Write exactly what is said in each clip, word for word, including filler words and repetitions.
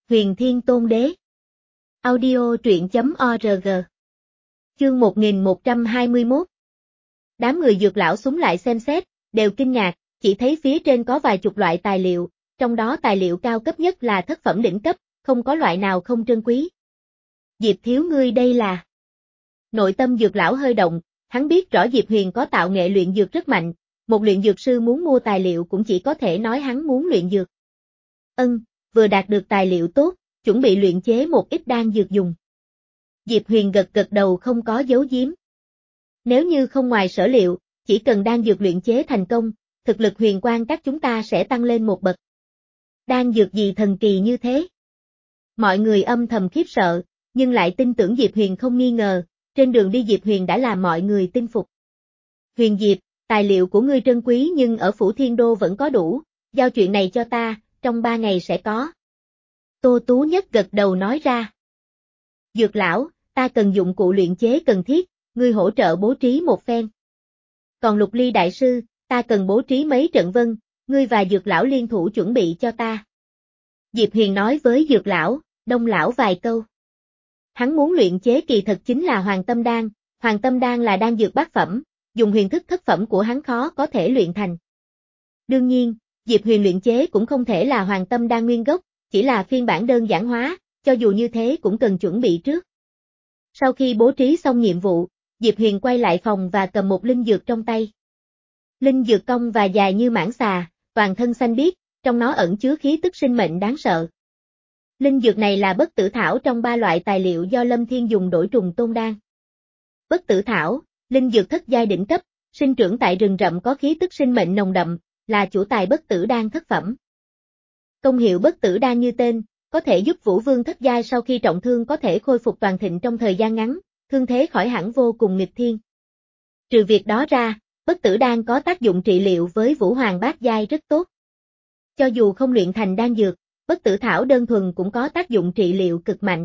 Huyền Thiên Tôn Đế. Audio truyện chấm org. Chương một nghìn một trăm hai mươi mốt. Đám người Dược lão súng lại xem xét, đều kinh ngạc, chỉ thấy phía trên có vài chục loại tài liệu, trong đó tài liệu cao cấp nhất là thất phẩm đỉnh cấp, không có loại nào không trân quý. Diệp thiếu ngươi đây là... Nội tâm Dược lão hơi động, hắn biết rõ Diệp Huyền có tạo nghệ luyện dược rất mạnh, một luyện dược sư muốn mua tài liệu cũng chỉ có thể nói hắn muốn luyện dược. Ân, vừa đạt được tài liệu tốt, chuẩn bị luyện chế một ít đan dược dùng. Diệp Huyền gật gật đầu không có giấu giếm. Nếu như không ngoài sở liệu, chỉ cần đan dược luyện chế thành công, thực lực huyền quang các chúng ta sẽ tăng lên một bậc. Đan dược gì thần kỳ như thế? Mọi người âm thầm khiếp sợ, nhưng lại tin tưởng Diệp Huyền không nghi ngờ, trên đường đi Diệp Huyền đã làm mọi người tin phục. Huyền Diệp, tài liệu của ngươi trân quý nhưng ở Phủ Thiên Đô vẫn có đủ, giao chuyện này cho ta, trong ba ngày sẽ có. Tô Tú Nhất gật đầu nói ra. Dược lão, ta cần dụng cụ luyện chế cần thiết, ngươi hỗ trợ bố trí một phen. Còn Lục Ly đại sư, ta cần bố trí mấy trận vân, ngươi và Dược lão liên thủ chuẩn bị cho ta. Diệp Huyền nói với Dược lão, Đông lão vài câu. Hắn muốn luyện chế kỳ thật chính là Hoàng Tâm Đan, Hoàng Tâm Đan là đan dược bát phẩm, dùng huyền thức thất phẩm của hắn khó có thể luyện thành. Đương nhiên, Diệp Huyền luyện chế cũng không thể là Hoàng Tâm Đan nguyên gốc, chỉ là phiên bản đơn giản hóa, cho dù như thế cũng cần chuẩn bị trước. Sau khi bố trí xong nhiệm vụ, Diệp Huyền quay lại phòng và cầm một linh dược trong tay. Linh dược cong và dài như mãng xà, toàn thân xanh biếc, trong nó ẩn chứa khí tức sinh mệnh đáng sợ. Linh dược này là bất tử thảo trong ba loại tài liệu do Lâm Thiên dùng đổi trùng tôn đan. Bất tử thảo, linh dược thất giai đỉnh cấp, sinh trưởng tại rừng rậm có khí tức sinh mệnh nồng đậm, là chủ tài bất tử đan thất phẩm. Công hiệu bất tử đan như tên, có thể giúp Vũ Vương thất giai sau khi trọng thương có thể khôi phục toàn thịnh trong thời gian ngắn, thương thế khỏi hẳn vô cùng nghịch thiên. Trừ việc đó ra, bất tử đan có tác dụng trị liệu với Vũ Hoàng bát giai rất tốt. Cho dù không luyện thành đan dược, bất tử thảo đơn thuần cũng có tác dụng trị liệu cực mạnh.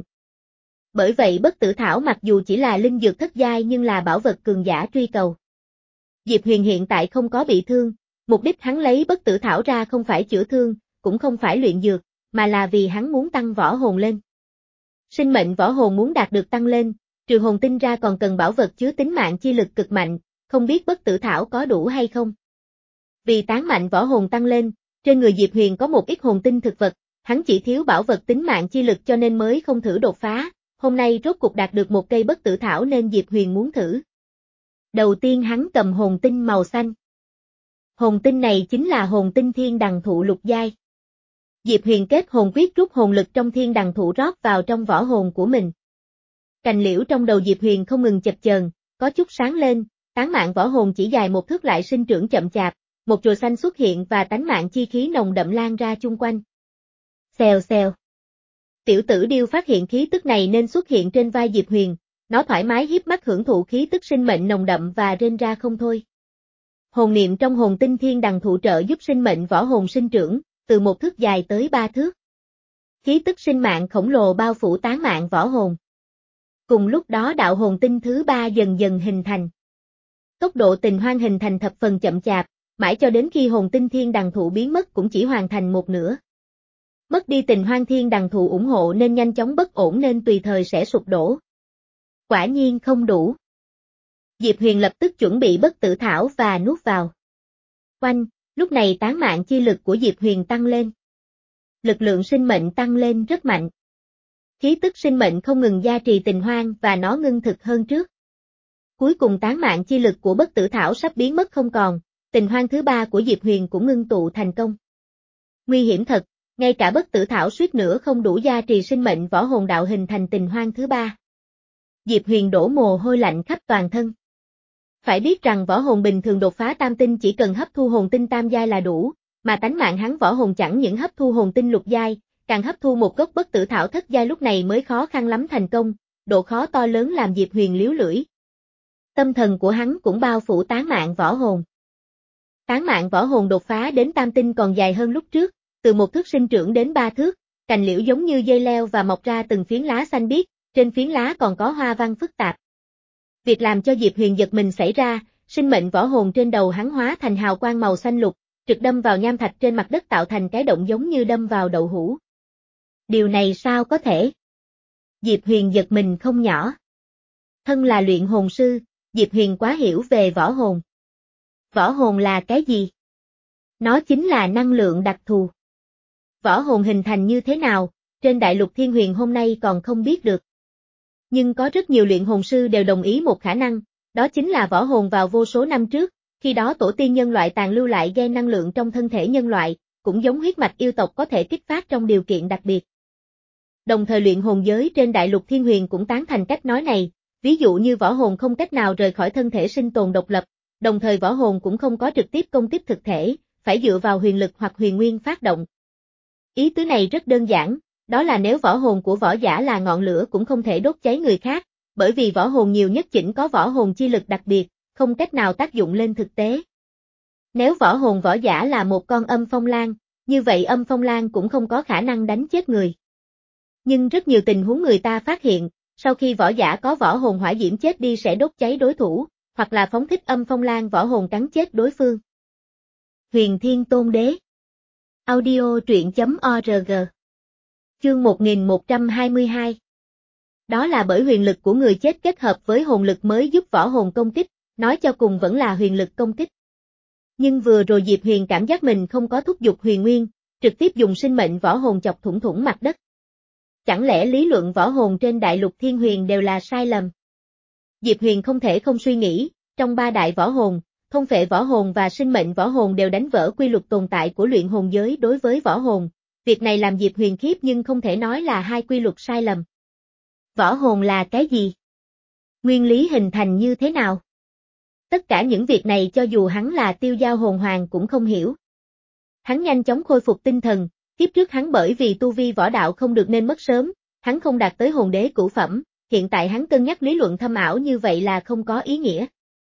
Bởi vậy bất tử thảo mặc dù chỉ là linh dược thất giai nhưng là bảo vật cường giả truy cầu. Diệp Huyền hiện tại không có bị thương, mục đích hắn lấy bất tử thảo ra không phải chữa thương, cũng không phải luyện dược, mà là vì hắn muốn tăng võ hồn lên. Sinh mệnh võ hồn muốn đạt được tăng lên, trừ hồn tinh ra còn cần bảo vật chứa tính mạng chi lực cực mạnh, không biết bất tử thảo có đủ hay không. Vì tán mạnh võ hồn tăng lên, trên người Diệp Huyền có một ít hồn tinh thực vật, hắn chỉ thiếu bảo vật tính mạng chi lực cho nên mới không thử đột phá, hôm nay rốt cục đạt được một cây bất tử thảo nên Diệp Huyền muốn thử. Đầu tiên hắn cầm hồn tinh màu xanh. Hồn tinh này chính là hồn tinh thiên đằng thụ lục giai. Diệp Huyền kết hồn quyết rút hồn lực trong thiên đằng thụ rót vào trong võ hồn của mình. Cành liễu trong đầu Diệp Huyền không ngừng chập chờn, có chút sáng lên, tán mạng võ hồn chỉ dài một thước lại sinh trưởng chậm chạp, một chùa xanh xuất hiện và tánh mạng chi khí nồng đậm lan ra chung quanh. Xèo xèo. Tiểu tử điêu phát hiện khí tức này nên xuất hiện trên vai Diệp Huyền, nó thoải mái hiếp mắt hưởng thụ khí tức sinh mệnh nồng đậm và rên ra không thôi. Hồn niệm trong hồn tinh thiên đằng thụ trợ giúp sinh mệnh võ hồn sinh trưởng, từ một thước dài tới ba thước. Khí tức sinh mạng khổng lồ bao phủ tán mạng võ hồn. Cùng lúc đó đạo hồn tinh thứ ba dần dần hình thành. Tốc độ tình hoang hình thành thập phần chậm chạp, mãi cho đến khi hồn tinh thiên đằng thụ biến mất cũng chỉ hoàn thành một nửa. Mất đi tình hoang thiên đằng thụ ủng hộ nên nhanh chóng bất ổn nên tùy thời sẽ sụp đổ. Quả nhiên không đủ. Diệp Huyền lập tức chuẩn bị bất tử thảo và nuốt vào. Oanh, lúc này tán mạng chi lực của Diệp Huyền tăng lên. Lực lượng sinh mệnh tăng lên rất mạnh. Khí tức sinh mệnh không ngừng gia trì tình hoang và nó ngưng thực hơn trước. Cuối cùng tán mạng chi lực của bất tử thảo sắp biến mất không còn, tình hoang thứ ba của Diệp Huyền cũng ngưng tụ thành công. Nguy hiểm thật, ngay cả bất tử thảo suýt nữa không đủ gia trì sinh mệnh võ hồn đạo hình thành tình hoang thứ ba. Diệp Huyền đổ mồ hôi lạnh khắp toàn thân. Phải biết rằng võ hồn bình thường đột phá tam tinh chỉ cần hấp thu hồn tinh tam giai là đủ, mà tánh mạng hắn võ hồn chẳng những hấp thu hồn tinh lục giai, càng hấp thu một gốc bất tử thảo thất giai lúc này mới khó khăn lắm thành công, độ khó to lớn làm Diệp Huyền liếu lưỡi. Tâm thần của hắn cũng bao phủ tán mạng võ hồn. Tán mạng võ hồn đột phá đến tam tinh còn dài hơn lúc trước, từ một thước sinh trưởng đến ba thước, cành liễu giống như dây leo và mọc ra từng phiến lá xanh biếc, trên phiến lá còn có hoa văn phức tạp. Việc làm cho Diệp Huyền giật mình xảy ra, sinh mệnh võ hồn trên đầu hắn hóa thành hào quang màu xanh lục, trực đâm vào nham thạch trên mặt đất tạo thành cái động giống như đâm vào đậu hũ. Điều này sao có thể? Diệp Huyền giật mình không nhỏ. Thân là luyện hồn sư, Diệp Huyền quá hiểu về võ hồn. Võ hồn là cái gì? Nó chính là năng lượng đặc thù. Võ hồn hình thành như thế nào, trên đại lục Thiên Huyền hôm nay còn không biết được. Nhưng có rất nhiều luyện hồn sư đều đồng ý một khả năng, đó chính là võ hồn vào vô số năm trước, khi đó tổ tiên nhân loại tàn lưu lại gen năng lượng trong thân thể nhân loại, cũng giống huyết mạch yêu tộc có thể kích phát trong điều kiện đặc biệt. Đồng thời luyện hồn giới trên đại lục Thiên Huyền cũng tán thành cách nói này, ví dụ như võ hồn không cách nào rời khỏi thân thể sinh tồn độc lập, đồng thời võ hồn cũng không có trực tiếp công kích thực thể, phải dựa vào huyền lực hoặc huyền nguyên phát động. Ý tứ này rất đơn giản, đó là nếu võ hồn của võ giả là ngọn lửa cũng không thể đốt cháy người khác, bởi vì võ hồn nhiều nhất chỉnh có võ hồn chi lực đặc biệt, không cách nào tác dụng lên thực tế. Nếu võ hồn võ giả là một con âm phong lan, như vậy âm phong lan cũng không có khả năng đánh chết người. Nhưng rất nhiều tình huống người ta phát hiện, sau khi võ giả có võ hồn hỏa diễm chết đi sẽ đốt cháy đối thủ, hoặc là phóng thích âm phong lan võ hồn cắn chết đối phương. Huyền Thiên Tôn Đế Audio truyện chấm org Chương một nghìn một trăm hai mươi hai Đó là bởi huyền lực của người chết kết hợp với hồn lực mới giúp võ hồn công kích, nói cho cùng vẫn là huyền lực công kích. Nhưng vừa rồi Diệp Huyền cảm giác mình không có thúc giục huyền nguyên, trực tiếp dùng sinh mệnh võ hồn chọc thủng thủng mặt đất. Chẳng lẽ lý luận võ hồn trên đại lục Thiên Huyền đều là sai lầm? Diệp Huyền không thể không suy nghĩ, trong ba đại võ hồn, thôn phệ võ hồn và sinh mệnh võ hồn đều đánh vỡ quy luật tồn tại của luyện hồn giới đối với võ hồn. Việc này làm Diệp Huyền khiếp nhưng không thể nói là hai quy luật sai lầm. Võ hồn là cái gì? Nguyên lý hình thành như thế nào? Tất cả những việc này cho dù hắn là Tiêu Giao hồn hoàng cũng không hiểu. Hắn nhanh chóng khôi phục tinh thần, kiếp trước hắn bởi vì tu vi võ đạo không được nên mất sớm, hắn không đạt tới hồn đế cửu phẩm, hiện tại hắn cân nhắc lý luận thâm ảo như vậy là không có ý nghĩa.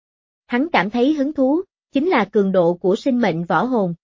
Hắn cảm thấy hứng thú, chính là cường độ của sinh mệnh võ hồn.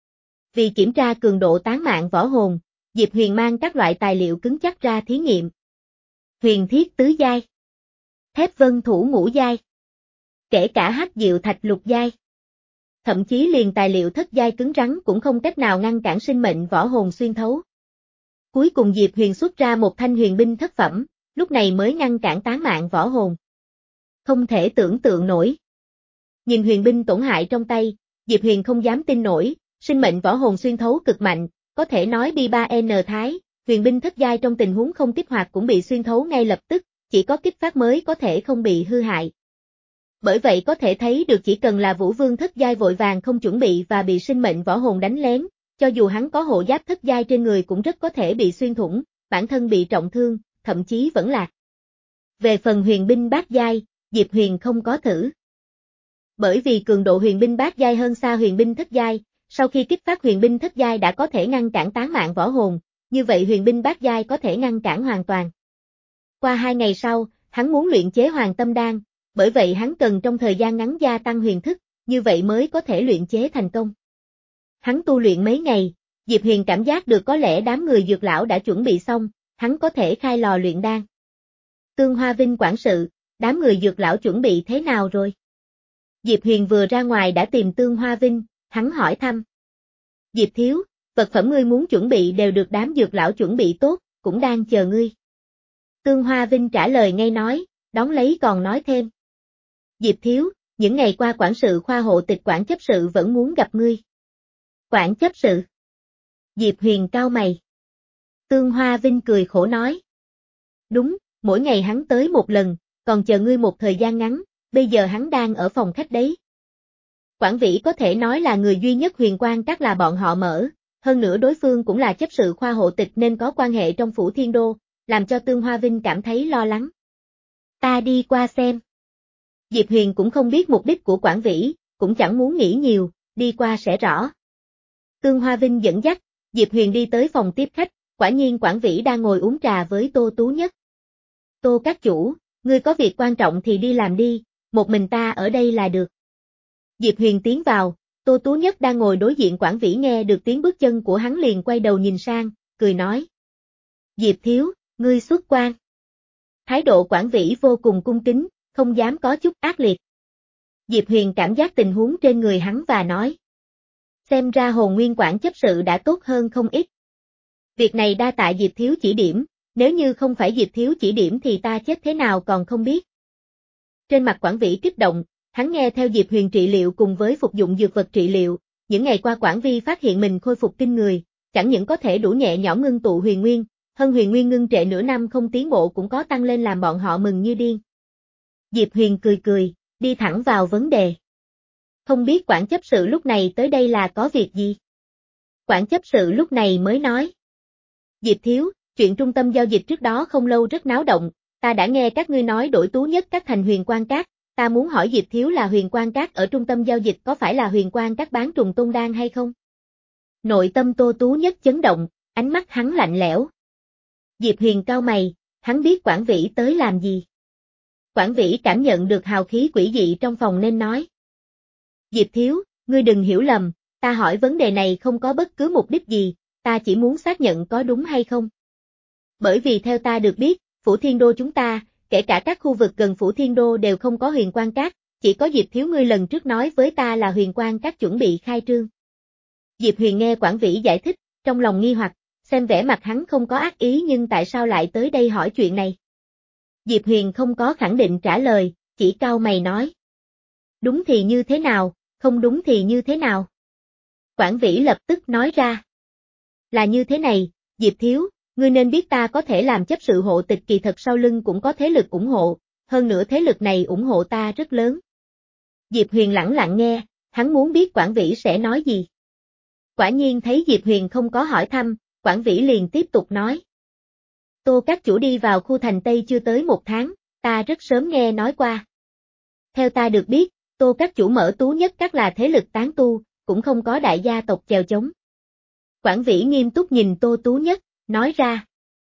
Vì kiểm tra cường độ tán mạng võ hồn, Diệp Huyền mang các loại tài liệu cứng chắc ra thí nghiệm. Huyền thiết tứ giai, thép vân thủ ngũ giai, kể cả hắc diệu thạch lục giai. Thậm chí liền tài liệu thất giai cứng rắn cũng không cách nào ngăn cản sinh mệnh võ hồn xuyên thấu. Cuối cùng Diệp Huyền xuất ra một thanh huyền binh thất phẩm, lúc này mới ngăn cản tán mạng võ hồn. Không thể tưởng tượng nổi. Nhìn huyền binh tổn hại trong tay, Diệp Huyền không dám tin nổi, sinh mệnh võ hồn xuyên thấu cực mạnh, có thể nói bi ba N thái, huyền binh thất giai trong tình huống không kích hoạt cũng bị xuyên thấu ngay lập tức, chỉ có kích phát mới có thể không bị hư hại. Bởi vậy có thể thấy được chỉ cần là Vũ Vương thất giai vội vàng không chuẩn bị và bị sinh mệnh võ hồn đánh lén, cho dù hắn có hộ giáp thất giai trên người cũng rất có thể bị xuyên thủng, bản thân bị trọng thương, thậm chí vẫn lạc. Về phần huyền binh bát giai, Diệp Huyền không có thử. Bởi vì cường độ huyền binh bát giai hơn xa huyền binh thất giai, sau khi kích phát huyền binh thất giai đã có thể ngăn cản tán mạng võ hồn, như vậy huyền binh bát giai có thể ngăn cản hoàn toàn. Qua hai ngày sau, hắn muốn luyện chế Hoàng Tâm Đan, bởi vậy hắn cần trong thời gian ngắn gia tăng huyền thức, như vậy mới có thể luyện chế thành công. Hắn tu luyện mấy ngày, Diệp Huyền cảm giác được có lẽ đám người dược lão đã chuẩn bị xong, hắn có thể khai lò luyện đan. Tương Hoa Vinh quản sự, đám người dược lão chuẩn bị thế nào rồi? Diệp Huyền vừa ra ngoài đã tìm Tương Hoa Vinh, hắn hỏi thăm. Diệp thiếu, vật phẩm ngươi muốn chuẩn bị đều được đám dược lão chuẩn bị tốt, cũng đang chờ ngươi. Tương Hoa Vinh trả lời ngay nói, đón lấy còn nói thêm. Diệp thiếu, những ngày qua quản sự khoa hộ tịch quản chấp sự vẫn muốn gặp ngươi. Quản chấp sự. Diệp Huyền cau mày. Tương Hoa Vinh cười khổ nói. Đúng, mỗi ngày hắn tới một lần, còn chờ ngươi một thời gian ngắn, bây giờ hắn đang ở phòng khách đấy. Quản Vĩ có thể nói là người duy nhất Huyền Quang Các là bọn họ mở, hơn nữa đối phương cũng là chấp sự khoa hộ tịch nên có quan hệ trong phủ Thiên Đô, làm cho Tương Hoa Vinh cảm thấy lo lắng. Ta đi qua xem. Diệp Huyền cũng không biết mục đích của Quản Vĩ, cũng chẳng muốn nghĩ nhiều, đi qua sẽ rõ. Tương Hoa Vinh dẫn dắt, Diệp Huyền đi tới phòng tiếp khách, quả nhiên Quản Vĩ đang ngồi uống trà với Tô Tú Nhất. Tô các chủ, ngươi có việc quan trọng thì đi làm đi, một mình ta ở đây là được. Diệp Huyền tiến vào, Tô Tú Nhất đang ngồi đối diện Quản Vĩ nghe được tiếng bước chân của hắn liền quay đầu nhìn sang, cười nói. Diệp thiếu, ngươi xuất quan. Thái độ Quản Vĩ vô cùng cung kính, không dám có chút ác liệt. Diệp Huyền cảm giác tình huống trên người hắn và nói. Xem ra hồn nguyên quản chấp sự đã tốt hơn không ít. Việc này đa tạ Diệp Thiếu chỉ điểm, nếu như không phải Diệp Thiếu chỉ điểm thì ta chết thế nào còn không biết. Trên mặt Quảng Vĩ kích động, hắn nghe theo Diệp Huyền trị liệu cùng với phục dụng dược vật trị liệu, những ngày qua Quảng Vi phát hiện mình khôi phục kinh người, chẳng những có thể đủ nhẹ nhõm ngưng tụ huyền nguyên, hơn huyền nguyên ngưng trệ nửa năm không tiến bộ cũng có tăng lên làm bọn họ mừng như điên. Diệp Huyền cười cười, đi thẳng vào vấn đề. Không biết quản chấp sự lúc này tới đây là có việc gì? Quản chấp sự lúc này mới nói. Diệp Thiếu, chuyện trung tâm giao dịch trước đó không lâu rất náo động, ta đã nghe các ngươi nói đổi Tú Nhất Các thành Huyền Quang Các, ta muốn hỏi Diệp Thiếu là Huyền Quang Các ở trung tâm giao dịch có phải là Huyền Quang Các bán trùng tôn đan hay không? Nội tâm Tô Tú Nhất chấn động, ánh mắt hắn lạnh lẽo. Diệp Huyền cau mày, hắn biết Quảng Vĩ tới làm gì. Quảng Vĩ cảm nhận được hào khí quỷ dị trong phòng nên nói. Diệp Thiếu, ngươi đừng hiểu lầm, ta hỏi vấn đề này không có bất cứ mục đích gì, ta chỉ muốn xác nhận có đúng hay không. Bởi vì theo ta được biết, Phủ Thiên Đô chúng ta, kể cả các khu vực gần Phủ Thiên Đô đều không có Huyền Quang Các, chỉ có Diệp Thiếu ngươi lần trước nói với ta là Huyền Quang Các chuẩn bị khai trương. Diệp Huyền nghe Quảng Vĩ giải thích, trong lòng nghi hoặc, xem vẻ mặt hắn không có ác ý nhưng tại sao lại tới đây hỏi chuyện này. Diệp Huyền không có khẳng định trả lời, chỉ cau mày nói. Đúng thì như thế nào, không đúng thì như thế nào? Quảng Vĩ lập tức nói ra. Là như thế này, Diệp Thiếu, ngươi nên biết ta có thể làm chấp sự hộ tịch kỳ thật sau lưng cũng có thế lực ủng hộ, hơn nữa thế lực này ủng hộ ta rất lớn. Diệp Huyền lẳng lặng nghe, hắn muốn biết Quảng Vĩ sẽ nói gì. Quả nhiên thấy Diệp Huyền không có hỏi thăm, Quảng Vĩ liền tiếp tục nói. Tô các chủ đi vào khu thành Tây chưa tới một tháng, ta rất sớm nghe nói qua. Theo ta được biết, Tô các chủ mở Tú Nhất Các là thế lực tán tu, cũng không có đại gia tộc chèo chống. Quảng Vĩ nghiêm túc nhìn Tô Tú Nhất, nói ra.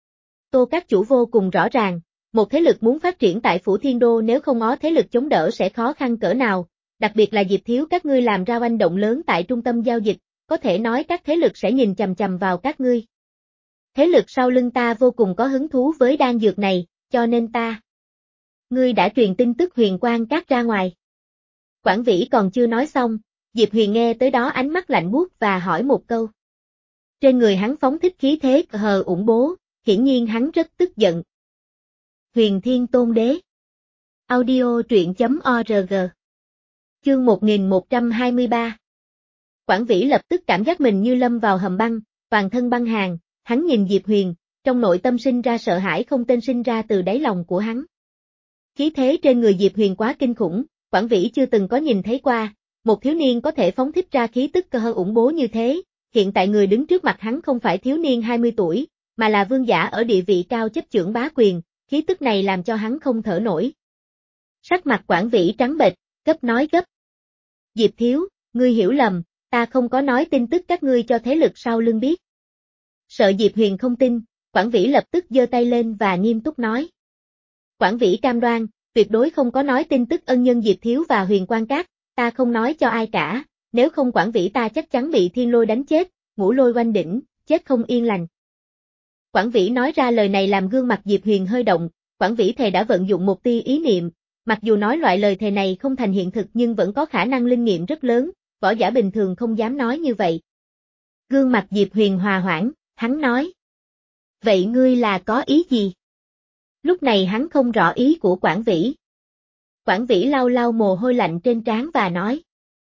Tô các chủ vô cùng rõ ràng, một thế lực muốn phát triển tại Phủ Thiên Đô nếu không có thế lực chống đỡ sẽ khó khăn cỡ nào, đặc biệt là Diệp Thiếu các ngươi làm ra oanh động lớn tại trung tâm giao dịch, có thể nói các thế lực sẽ nhìn chằm chằm vào các ngươi. Thế lực sau lưng ta vô cùng có hứng thú với đan dược này, cho nên ta. Ngươi đã truyền tin tức Huyền Quang Các ra ngoài. Quảng Vĩ còn chưa nói xong, Diệp Huyền nghe tới đó ánh mắt lạnh buốt và hỏi một câu. Trên người hắn phóng thích khí thế hờ ủng bố, hiển nhiên hắn rất tức giận. Huyền Thiên Tôn Đế. Audio truyện chấm org. Chương một nghìn một trăm hai mươi ba. Quảng Vĩ lập tức cảm giác mình như lâm vào hầm băng, toàn thân băng hàn, hắn nhìn Diệp Huyền, trong nội tâm sinh ra sợ hãi không tên sinh ra từ đáy lòng của hắn. Khí thế trên người Diệp Huyền quá kinh khủng, Quảng Vĩ chưa từng có nhìn thấy qua, một thiếu niên có thể phóng thích ra khí tức cơ hơ ủng bố như thế, hiện tại người đứng trước mặt hắn không phải thiếu niên hai mươi tuổi, mà là vương giả ở địa vị cao chấp chưởng bá quyền, khí tức này làm cho hắn không thở nổi. Sắc mặt Quảng Vĩ trắng bệch, gấp nói gấp. Diệp Thiếu, ngươi hiểu lầm, ta không có nói tin tức các ngươi cho thế lực sau lưng biết. Sợ Diệp Huyền không tin, Quảng Vĩ lập tức giơ tay lên và nghiêm túc nói. Quảng Vĩ cam đoan, tuyệt đối không có nói tin tức ân nhân Diệp Thiếu và Huyền Quang Các, ta không nói cho ai cả, nếu không Quảng Vĩ ta chắc chắn bị thiên lôi đánh chết, ngũ lôi oanh đỉnh, chết không yên lành. Quảng Vĩ nói ra lời này làm gương mặt Diệp Huyền hơi động, Quảng Vĩ thề đã vận dụng một tia ý niệm, mặc dù nói loại lời thề này không thành hiện thực nhưng vẫn có khả năng linh nghiệm rất lớn, võ giả bình thường không dám nói như vậy. Gương mặt Diệp Huyền hòa hoãn, hắn nói. Vậy ngươi là có ý gì? Lúc này hắn không rõ ý của Quảng Vĩ. Quảng Vĩ lau lau mồ hôi lạnh trên trán và nói.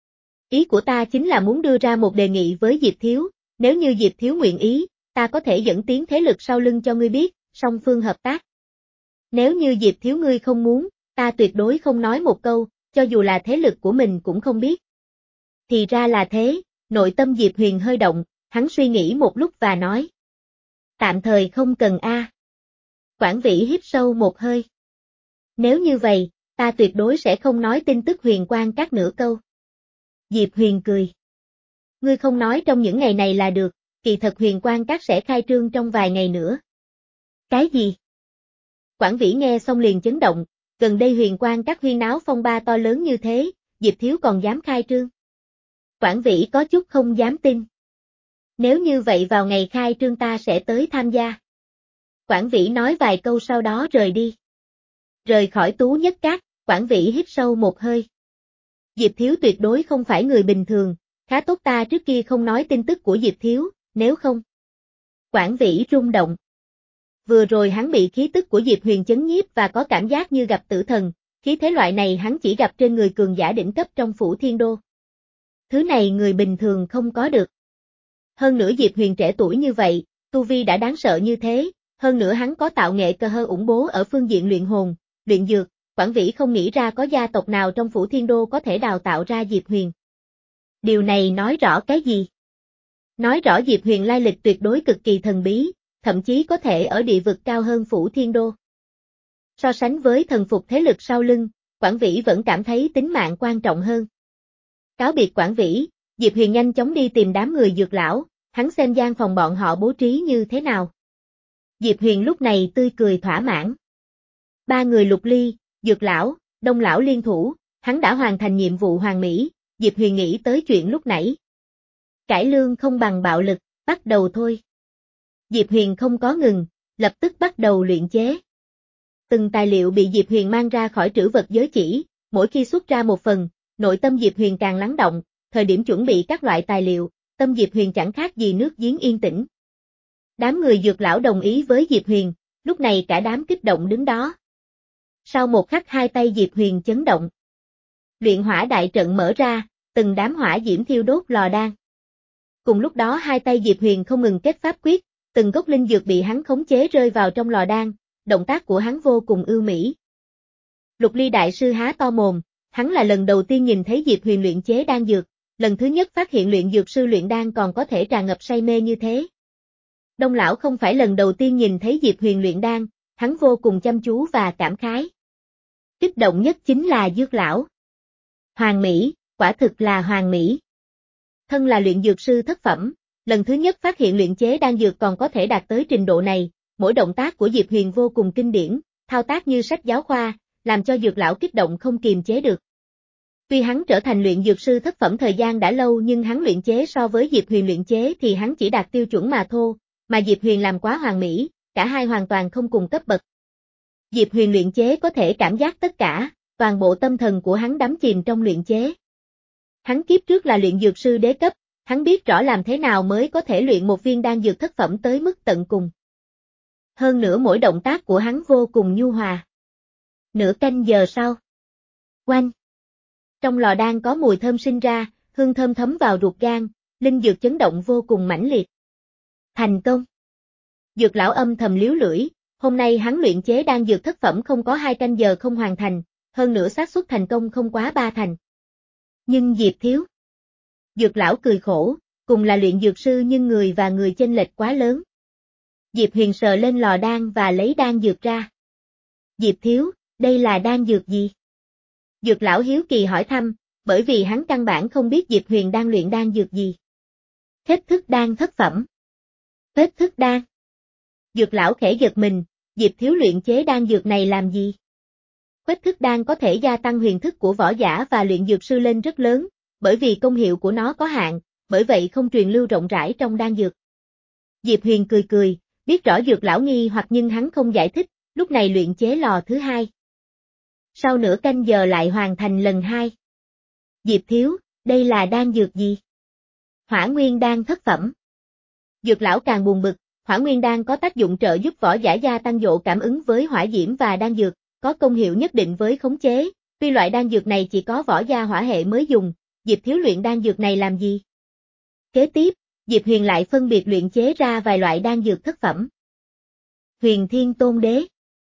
Ý của ta chính là muốn đưa ra một đề nghị với Diệp Thiếu, nếu như Diệp Thiếu nguyện ý, ta có thể dẫn tiến thế lực sau lưng cho ngươi biết, song phương hợp tác. Nếu như Diệp Thiếu ngươi không muốn, ta tuyệt đối không nói một câu, cho dù là thế lực của mình cũng không biết. Thì ra là thế, nội tâm Diệp Huyền hơi động, hắn suy nghĩ một lúc và nói. Tạm thời không cần a. Quảng Vĩ hít sâu một hơi. Nếu như vậy, ta tuyệt đối sẽ không nói tin tức Huyền Quang Các nửa câu. Diệp Huyền cười. Ngươi không nói trong những ngày này là được, kỳ thật Huyền Quang Các sẽ khai trương trong vài ngày nữa. Cái gì? Quảng Vĩ nghe xong liền chấn động, gần đây Huyền Quang Các huyên náo phong ba to lớn như thế, Diệp Thiếu còn dám khai trương. Quảng Vĩ có chút không dám tin. Nếu như vậy vào ngày khai trương ta sẽ tới tham gia. Quảng Vĩ nói vài câu sau đó rời đi. Rời khỏi Tú Nhất Các, Quảng Vĩ hít sâu một hơi. Diệp Thiếu tuyệt đối không phải người bình thường, khá tốt ta trước kia không nói tin tức của Diệp Thiếu, nếu không. Quản Vĩ rung động. Vừa rồi hắn bị khí tức của Diệp Huyền chấn nhiếp và có cảm giác như gặp tử thần, khí thế loại này hắn chỉ gặp trên người cường giả đỉnh cấp trong phủ Thiên Đô. Thứ này người bình thường không có được. Hơn nữa Diệp Huyền trẻ tuổi như vậy, tu vi đã đáng sợ như thế, hơn nữa hắn có tạo nghệ cơ hơ ủng bố ở phương diện luyện hồn, luyện dược, Quản Vĩ không nghĩ ra có gia tộc nào trong phủ Thiên Đô có thể đào tạo ra Diệp Huyền. Điều này nói rõ cái gì? Nói rõ Diệp Huyền lai lịch tuyệt đối cực kỳ thần bí, thậm chí có thể ở địa vực cao hơn phủ Thiên Đô. So sánh với thần phục thế lực sau lưng, Quản Vĩ vẫn cảm thấy tính mạng quan trọng hơn. Cáo biệt Quản Vĩ, Diệp Huyền nhanh chóng đi tìm đám người Dược lão, hắn xem gian phòng bọn họ bố trí như thế nào. Diệp Huyền lúc này tươi cười thỏa mãn. Ba người Lục Ly, Dược lão, Đông lão liên thủ, hắn đã hoàn thành nhiệm vụ hoàn mỹ, Diệp Huyền nghĩ tới chuyện lúc nãy. Cải lương không bằng bạo lực, bắt đầu thôi. Diệp Huyền không có ngừng, lập tức bắt đầu luyện chế. Từng tài liệu bị Diệp Huyền mang ra khỏi trữ vật giới chỉ, mỗi khi xuất ra một phần, nội tâm Diệp Huyền càng lắng động, thời điểm chuẩn bị các loại tài liệu, tâm Diệp Huyền chẳng khác gì nước giếng yên tĩnh. Đám người Dược lão đồng ý với Diệp Huyền, lúc này cả đám kích động đứng đó. Sau một khắc hai tay Diệp Huyền chấn động. Luyện hỏa đại trận mở ra, từng đám hỏa diễm thiêu đốt lò đan. Cùng lúc đó hai tay Diệp Huyền không ngừng kết pháp quyết, từng gốc linh dược bị hắn khống chế rơi vào trong lò đan, động tác của hắn vô cùng ưu mỹ. Lục Ly đại sư há to mồm, hắn là lần đầu tiên nhìn thấy Diệp Huyền luyện chế đan dược, lần thứ nhất phát hiện luyện dược sư luyện đan còn có thể tràn ngập say mê như thế. Đông lão không phải lần đầu tiên nhìn thấy Diệp Huyền luyện đan, hắn vô cùng chăm chú và cảm khái. Kích động nhất chính là Dược lão. Hoàn mỹ, quả thực là hoàn mỹ. Thân là luyện dược sư thất phẩm, lần thứ nhất phát hiện luyện chế đan dược còn có thể đạt tới trình độ này, mỗi động tác của Diệp Huyền vô cùng kinh điển, thao tác như sách giáo khoa, làm cho Dược lão kích động không kiềm chế được. Tuy hắn trở thành luyện dược sư thất phẩm thời gian đã lâu nhưng hắn luyện chế so với Diệp Huyền luyện chế thì hắn chỉ đạt tiêu chuẩn mà thôi, mà Diệp Huyền làm quá hoàn mỹ, cả hai hoàn toàn không cùng cấp bậc. Diệp Huyền luyện chế có thể cảm giác tất cả, toàn bộ tâm thần của hắn đắm chìm trong luyện chế. Hắn kiếp trước là luyện dược sư đế cấp, hắn biết rõ làm thế nào mới có thể luyện một viên đan dược thất phẩm tới mức tận cùng. Hơn nữa mỗi động tác của hắn vô cùng nhu hòa. Nửa canh giờ sau. Oanh! Trong lò đan có mùi thơm sinh ra, hương thơm thấm vào ruột gan, linh dược chấn động vô cùng mãnh liệt. Thành công! Dược lão âm thầm liếu lưỡi, hôm nay hắn luyện chế đan dược thất phẩm không có hai canh giờ không hoàn thành, hơn nữa xác suất thành công không quá ba thành. Nhưng Diệp thiếu. Dược lão cười khổ, cùng là luyện dược sư nhưng người và người chênh lệch quá lớn. Diệp Huyền sờ lên lò đan và lấy đan dược ra. Diệp thiếu, đây là đan dược gì? Dược lão hiếu kỳ hỏi thăm, bởi vì hắn căn bản không biết Diệp Huyền đang luyện đan dược gì. Hết thức đan thất phẩm. Hết thức đan. Dược lão khẽ giật mình, Diệp thiếu luyện chế đan dược này làm gì? Khuếch thức đan có thể gia tăng huyền thức của võ giả và luyện dược sư lên rất lớn, bởi vì công hiệu của nó có hạn, bởi vậy không truyền lưu rộng rãi trong đan dược. Diệp Huyền cười cười, biết rõ dược lão nghi hoặc nhưng hắn không giải thích, lúc này luyện chế lò thứ hai. Sau nửa canh giờ lại hoàn thành lần hai. Diệp thiếu, đây là đan dược gì? Hỏa nguyên đan thất phẩm. Dược lão càng buồn bực, hỏa nguyên đan có tác dụng trợ giúp võ giả gia tăng độ cảm ứng với hỏa diễm và đan dược, có công hiệu nhất định với khống chế, tuy loại đan dược này chỉ có võ gia hỏa hệ mới dùng, Diệp thiếu luyện đan dược này làm gì? Kế tiếp, Diệp Huyền lại phân biệt luyện chế ra vài loại đan dược thất phẩm. Huyền Thiên Tôn Đế.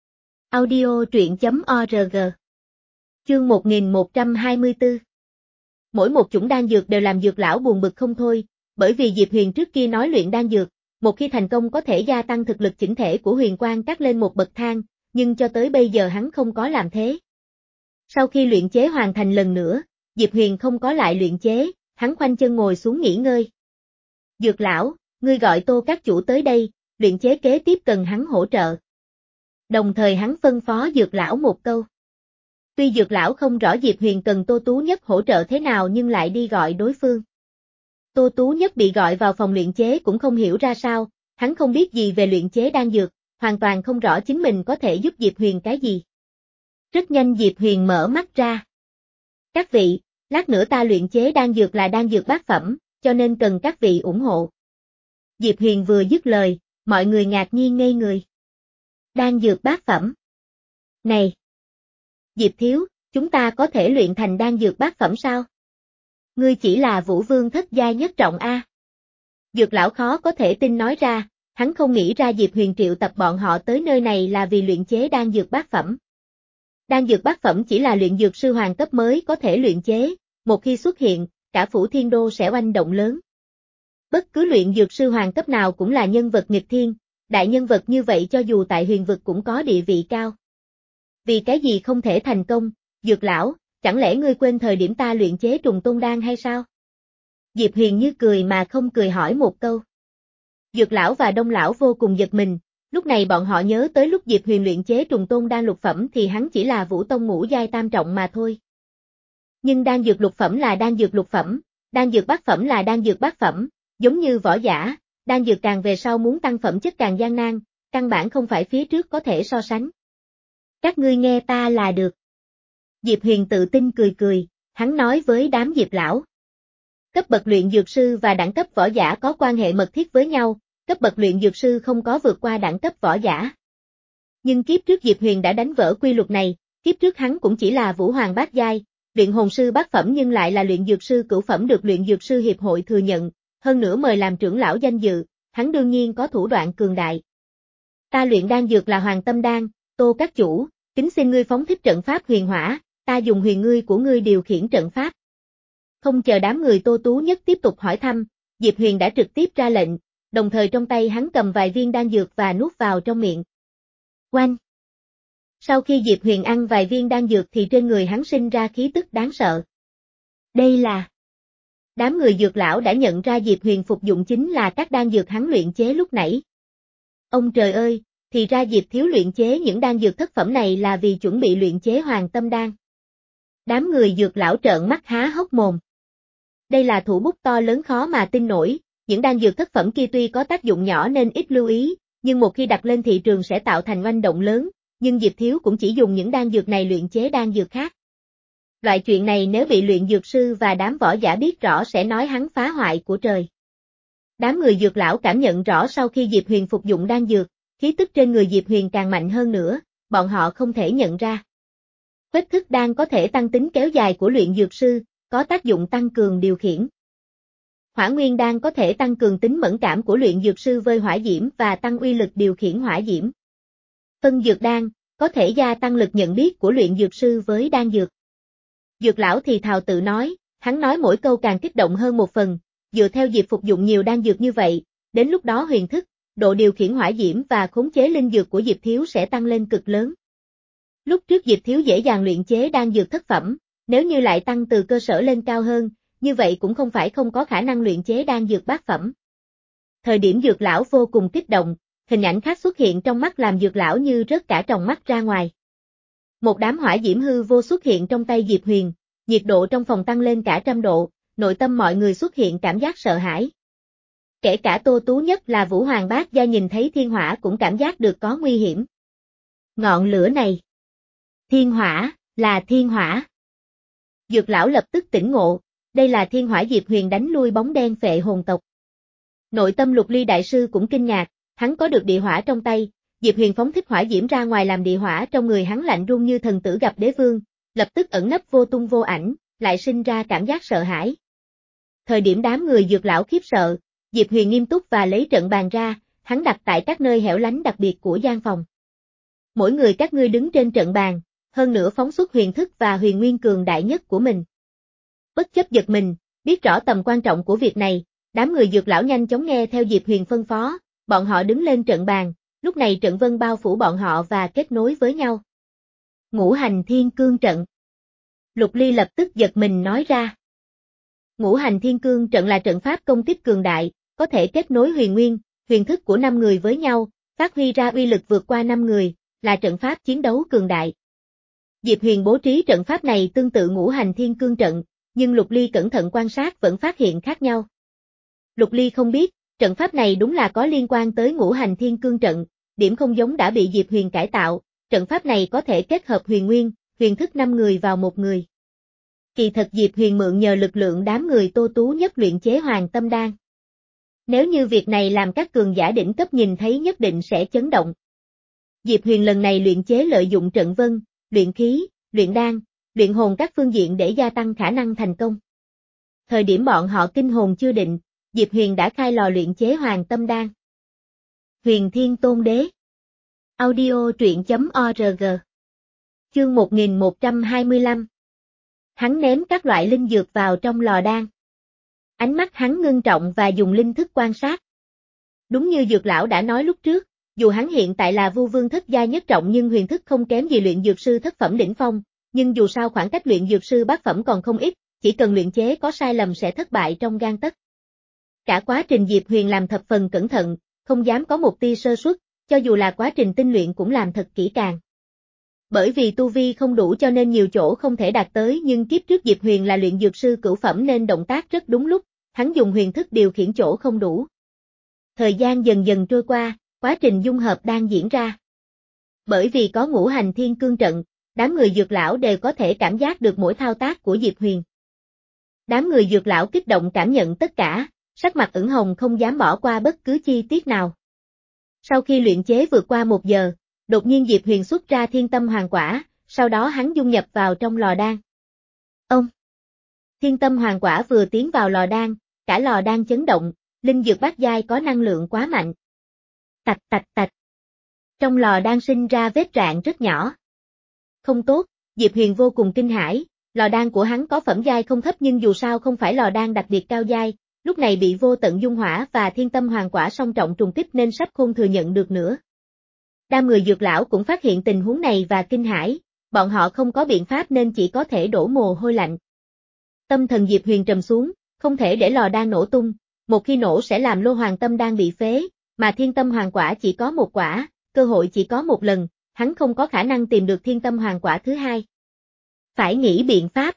Audio truyện chấm org. Chương một nghìn một trăm hai mươi tư. Mỗi một chủng đan dược đều làm dược lão buồn bực không thôi, bởi vì Diệp Huyền trước kia nói luyện đan dược, một khi thành công có thể gia tăng thực lực chỉnh thể của Huyền Quang Các lên một bậc thang, nhưng cho tới bây giờ hắn không có làm thế. Sau khi luyện chế hoàn thành lần nữa, Diệp Huyền không có lại luyện chế, hắn khoanh chân ngồi xuống nghỉ ngơi. Dược lão, ngươi gọi Tô các chủ tới đây, luyện chế kế tiếp cần hắn hỗ trợ. Đồng thời hắn phân phó dược lão một câu. Tuy dược lão không rõ Diệp Huyền cần Tô Tú Nhất hỗ trợ thế nào nhưng lại đi gọi đối phương. Tô Tú Nhất bị gọi vào phòng luyện chế cũng không hiểu ra sao, hắn không biết gì về luyện chế đan dược, hoàn toàn không rõ chính mình có thể giúp Diệp Huyền cái gì. Rất nhanh Diệp Huyền mở mắt ra. Các vị, lát nữa ta luyện chế đan dược là đan dược bát phẩm, cho nên cần các vị ủng hộ. Diệp Huyền vừa dứt lời, mọi Mọi người ngạc nhiên ngây người. Đan dược bát phẩm. Này! Diệp Thiếu, chúng ta có thể luyện thành đan dược bát phẩm sao? Ngươi chỉ là vũ vương thất giai nhất trọng A. Dược lão khó có thể tin nói ra, hắn không nghĩ ra Diệp Huyền triệu tập bọn họ tới nơi này là vì luyện chế đan dược bát phẩm. Đan dược bát phẩm chỉ là luyện dược sư hoàng cấp mới có thể luyện chế, một khi xuất hiện, cả phủ thiên đô sẽ oanh động lớn. Bất cứ luyện dược sư hoàng cấp nào cũng là nhân vật nghịch thiên, đại nhân vật như vậy cho dù tại huyền vực cũng có địa vị cao. Vì cái gì không thể thành công, Dược lão, chẳng lẽ ngươi quên thời điểm ta luyện chế trùng tôn đan hay sao? Diệp Huyền như cười mà không cười hỏi một câu. Dược lão và Đông lão vô cùng giật mình, lúc này bọn họ nhớ tới lúc Diệp Huyền luyện chế trùng tôn đan lục phẩm thì hắn chỉ là vũ tông ngũ giai tam trọng mà thôi. Nhưng đan dược lục phẩm là đan dược lục phẩm, đan dược bát phẩm là đan dược bát phẩm, giống như võ giả, đan dược càng về sau muốn tăng phẩm chất càng gian nan, căn bản không phải phía trước có thể so sánh. Các ngươi nghe ta là được. Diệp Huyền tự tin cười cười, hắn nói với đám Diệp lão. Cấp bậc luyện dược sư và đẳng cấp võ giả có quan hệ mật thiết với nhau, cấp bậc luyện dược sư không có vượt qua đẳng cấp võ giả. Nhưng kiếp trước Diệp Huyền đã đánh vỡ quy luật này, kiếp trước hắn cũng chỉ là vũ hoàng bát giai, luyện hồn sư bát phẩm nhưng lại là luyện dược sư cửu phẩm được luyện dược sư hiệp hội thừa nhận, hơn nữa mời làm trưởng lão danh dự, hắn đương nhiên có thủ đoạn cường đại. Ta luyện đan dược là Hoàng Tâm đan, Tô các chủ, kính xin ngươi phóng thích trận pháp huyền hỏa, ta dùng huyền ngươi của ngươi điều khiển trận pháp. Không chờ đám người Tô Tú Nhất tiếp tục hỏi thăm, Diệp Huyền đã trực tiếp ra lệnh, đồng thời trong tay hắn cầm vài viên đan dược và nuốt vào trong miệng. Oanh! Sau khi Diệp Huyền ăn vài viên đan dược thì trên người hắn sinh ra khí tức đáng sợ. Đây là... Đám người dược lão đã nhận ra Diệp Huyền phục dụng chính là các đan dược hắn luyện chế lúc nãy. Ông trời ơi, thì ra Diệp Thiếu luyện chế những đan dược thất phẩm này là vì chuẩn bị luyện chế Hoàng Tâm đan. Đám người dược lão trợn mắt há hốc mồm. Đây là thủ bút to lớn khó mà tin nổi, những đan dược thất phẩm kia tuy có tác dụng nhỏ nên ít lưu ý, nhưng một khi đặt lên thị trường sẽ tạo thành oanh động lớn, nhưng Diệp Thiếu cũng chỉ dùng những đan dược này luyện chế đan dược khác. Loại chuyện này nếu bị luyện dược sư và đám võ giả biết rõ sẽ nói hắn phá hoại của trời. Đám người dược lão cảm nhận rõ sau khi Diệp Huyền phục dụng đan dược, khí tức trên người Diệp Huyền càng mạnh hơn nữa, bọn họ không thể nhận ra. Khuếch thức đan có thể tăng tính kéo dài của luyện dược sư, có tác dụng tăng cường điều khiển. Hỏa nguyên đan có thể tăng cường tính mẫn cảm của luyện dược sư với hỏa diễm và tăng uy lực điều khiển hỏa diễm. Phân dược đan, có thể gia tăng lực nhận biết của luyện dược sư với đan dược. Dược lão thì thào tự nói, hắn nói mỗi câu càng kích động hơn một phần, dựa theo Diệp phục dụng nhiều đan dược như vậy, đến lúc đó huyền thức, độ điều khiển hỏa diễm và khống chế linh dược của Diệp Thiếu sẽ tăng lên cực lớn. Lúc trước Diệp Thiếu dễ dàng luyện chế đan dược thất phẩm, nếu như lại tăng từ cơ sở lên cao hơn, như vậy cũng không phải không có khả năng luyện chế đan dược bát phẩm. Thời điểm dược lão vô cùng kích động, hình ảnh khác xuất hiện trong mắt làm dược lão như rớt cả tròng mắt ra ngoài. Một đám hỏa diễm hư vô xuất hiện trong tay Diệp Huyền, nhiệt độ trong phòng tăng lên cả trăm độ, nội tâm mọi người xuất hiện cảm giác sợ hãi. Kể cả Tô Tú Nhất là Vũ Hoàng Bát gia nhìn thấy thiên hỏa cũng cảm giác được có nguy hiểm. Ngọn lửa này. Thiên hỏa, là thiên hỏa. Dược lão lập tức tỉnh ngộ, đây là thiên hỏa Diệp Huyền đánh lui bóng đen phệ hồn tộc. Nội tâm Lục Ly đại sư cũng kinh ngạc, hắn có được địa hỏa trong tay, Diệp Huyền phóng thích hỏa diễm ra ngoài làm địa hỏa trong người hắn lạnh run như thần tử gặp đế vương, lập tức ẩn nấp vô tung vô ảnh, lại sinh ra cảm giác sợ hãi. Thời điểm đám người dược lão khiếp sợ, Diệp Huyền nghiêm túc và lấy trận bàn ra, hắn đặt tại các nơi hẻo lánh đặc biệt của gian phòng. Mỗi người các ngươi đứng trên trận bàn, hơn nữa phóng xuất huyền thức và huyền nguyên cường đại nhất của mình. Bất chấp giật mình, biết rõ tầm quan trọng của việc này, đám người dược lão nhanh chóng nghe theo Diệp Huyền phân phó, bọn họ đứng lên trận bàn, lúc này trận vân bao phủ bọn họ và kết nối với nhau. Ngũ hành thiên cương trận. Lục Ly lập tức giật mình nói ra. Ngũ hành thiên cương trận là trận pháp công kích cường đại, có thể kết nối huyền nguyên, huyền thức của năm người với nhau, phát huy ra uy lực vượt qua năm người, là trận pháp chiến đấu cường đại. Diệp Huyền bố trí trận pháp này tương tự ngũ hành thiên cương trận, nhưng Lục Ly cẩn thận quan sát vẫn phát hiện khác nhau. Lục Ly không biết, trận pháp này đúng là có liên quan tới ngũ hành thiên cương trận, điểm không giống đã bị Diệp Huyền cải tạo, trận pháp này có thể kết hợp huyền nguyên, huyền thức năm người vào một người. Kỳ thật Diệp Huyền mượn nhờ lực lượng đám người Tô Tú Nhất luyện chế Hoàng Tâm đan. Nếu như việc này làm các cường giả đỉnh cấp nhìn thấy nhất định sẽ chấn động. Diệp Huyền lần này luyện chế lợi dụng trận vân, luyện khí, luyện đan, luyện hồn các phương diện để gia tăng khả năng thành công. Thời điểm bọn họ kinh hồn chưa định, Diệp Huyền đã khai lò luyện chế Hoàng Tâm Đan. Huyền Thiên Tôn Đế. Audio truyện chấm org. Chương một nghìn một trăm hai mươi lăm. Hắn ném các loại linh dược vào trong lò đan. Ánh mắt hắn ngưng trọng và dùng linh thức quan sát. Đúng như Dược lão đã nói lúc trước, dù hắn hiện tại là Vu Vương thất giai nhất trọng nhưng huyền thức không kém gì luyện dược sư thất phẩm đỉnh phong, nhưng dù sao khoảng cách luyện dược sư bát phẩm còn không ít, chỉ cần luyện chế có sai lầm sẽ thất bại trong gang tấc. Cả quá trình Diệp Huyền làm thập phần cẩn thận, không dám có một tia sơ suất, cho dù là quá trình tinh luyện cũng làm thật kỹ càng. Bởi vì tu vi không đủ cho nên nhiều chỗ không thể đạt tới, nhưng kiếp trước Diệp Huyền là luyện dược sư cửu phẩm nên động tác rất đúng lúc, hắn dùng huyền thức điều khiển chỗ không đủ. Thời gian dần dần trôi qua, quá trình dung hợp đang diễn ra. Bởi vì có ngũ hành thiên cương trận, đám người dược lão đều có thể cảm giác được mỗi thao tác của Diệp Huyền. Đám người dược lão kích động cảm nhận tất cả, sắc mặt ửng hồng không dám bỏ qua bất cứ chi tiết nào. Sau khi luyện chế vượt qua một giờ, đột nhiên Diệp Huyền xuất ra thiên tâm hoàng quả, sau đó hắn dung nhập vào trong lò đan. Ông! Thiên tâm hoàng quả vừa tiến vào lò đan, cả lò đan chấn động, linh dược bát giai có năng lượng quá mạnh. Tạch tạch tạch. Trong lò đan sinh ra vết rạn rất nhỏ. Không tốt, Diệp Huyền vô cùng kinh hãi, lò đan của hắn có phẩm giai không thấp nhưng dù sao không phải lò đan đặc biệt cao giai, lúc này bị vô tận dung hỏa và thiên tâm hoàng quả song trọng trùng kích nên sắp không thừa nhận được nữa. Đám người dược lão cũng phát hiện tình huống này và kinh hãi, bọn họ không có biện pháp nên chỉ có thể đổ mồ hôi lạnh. Tâm thần Diệp Huyền trầm xuống, không thể để lò đan nổ tung, một khi nổ sẽ làm lô hoàng tâm đan bị phế, mà thiên tâm hoàng quả chỉ có một quả, cơ hội chỉ có một lần, hắn không có khả năng tìm được thiên tâm hoàng quả thứ hai. Phải nghĩ biện pháp.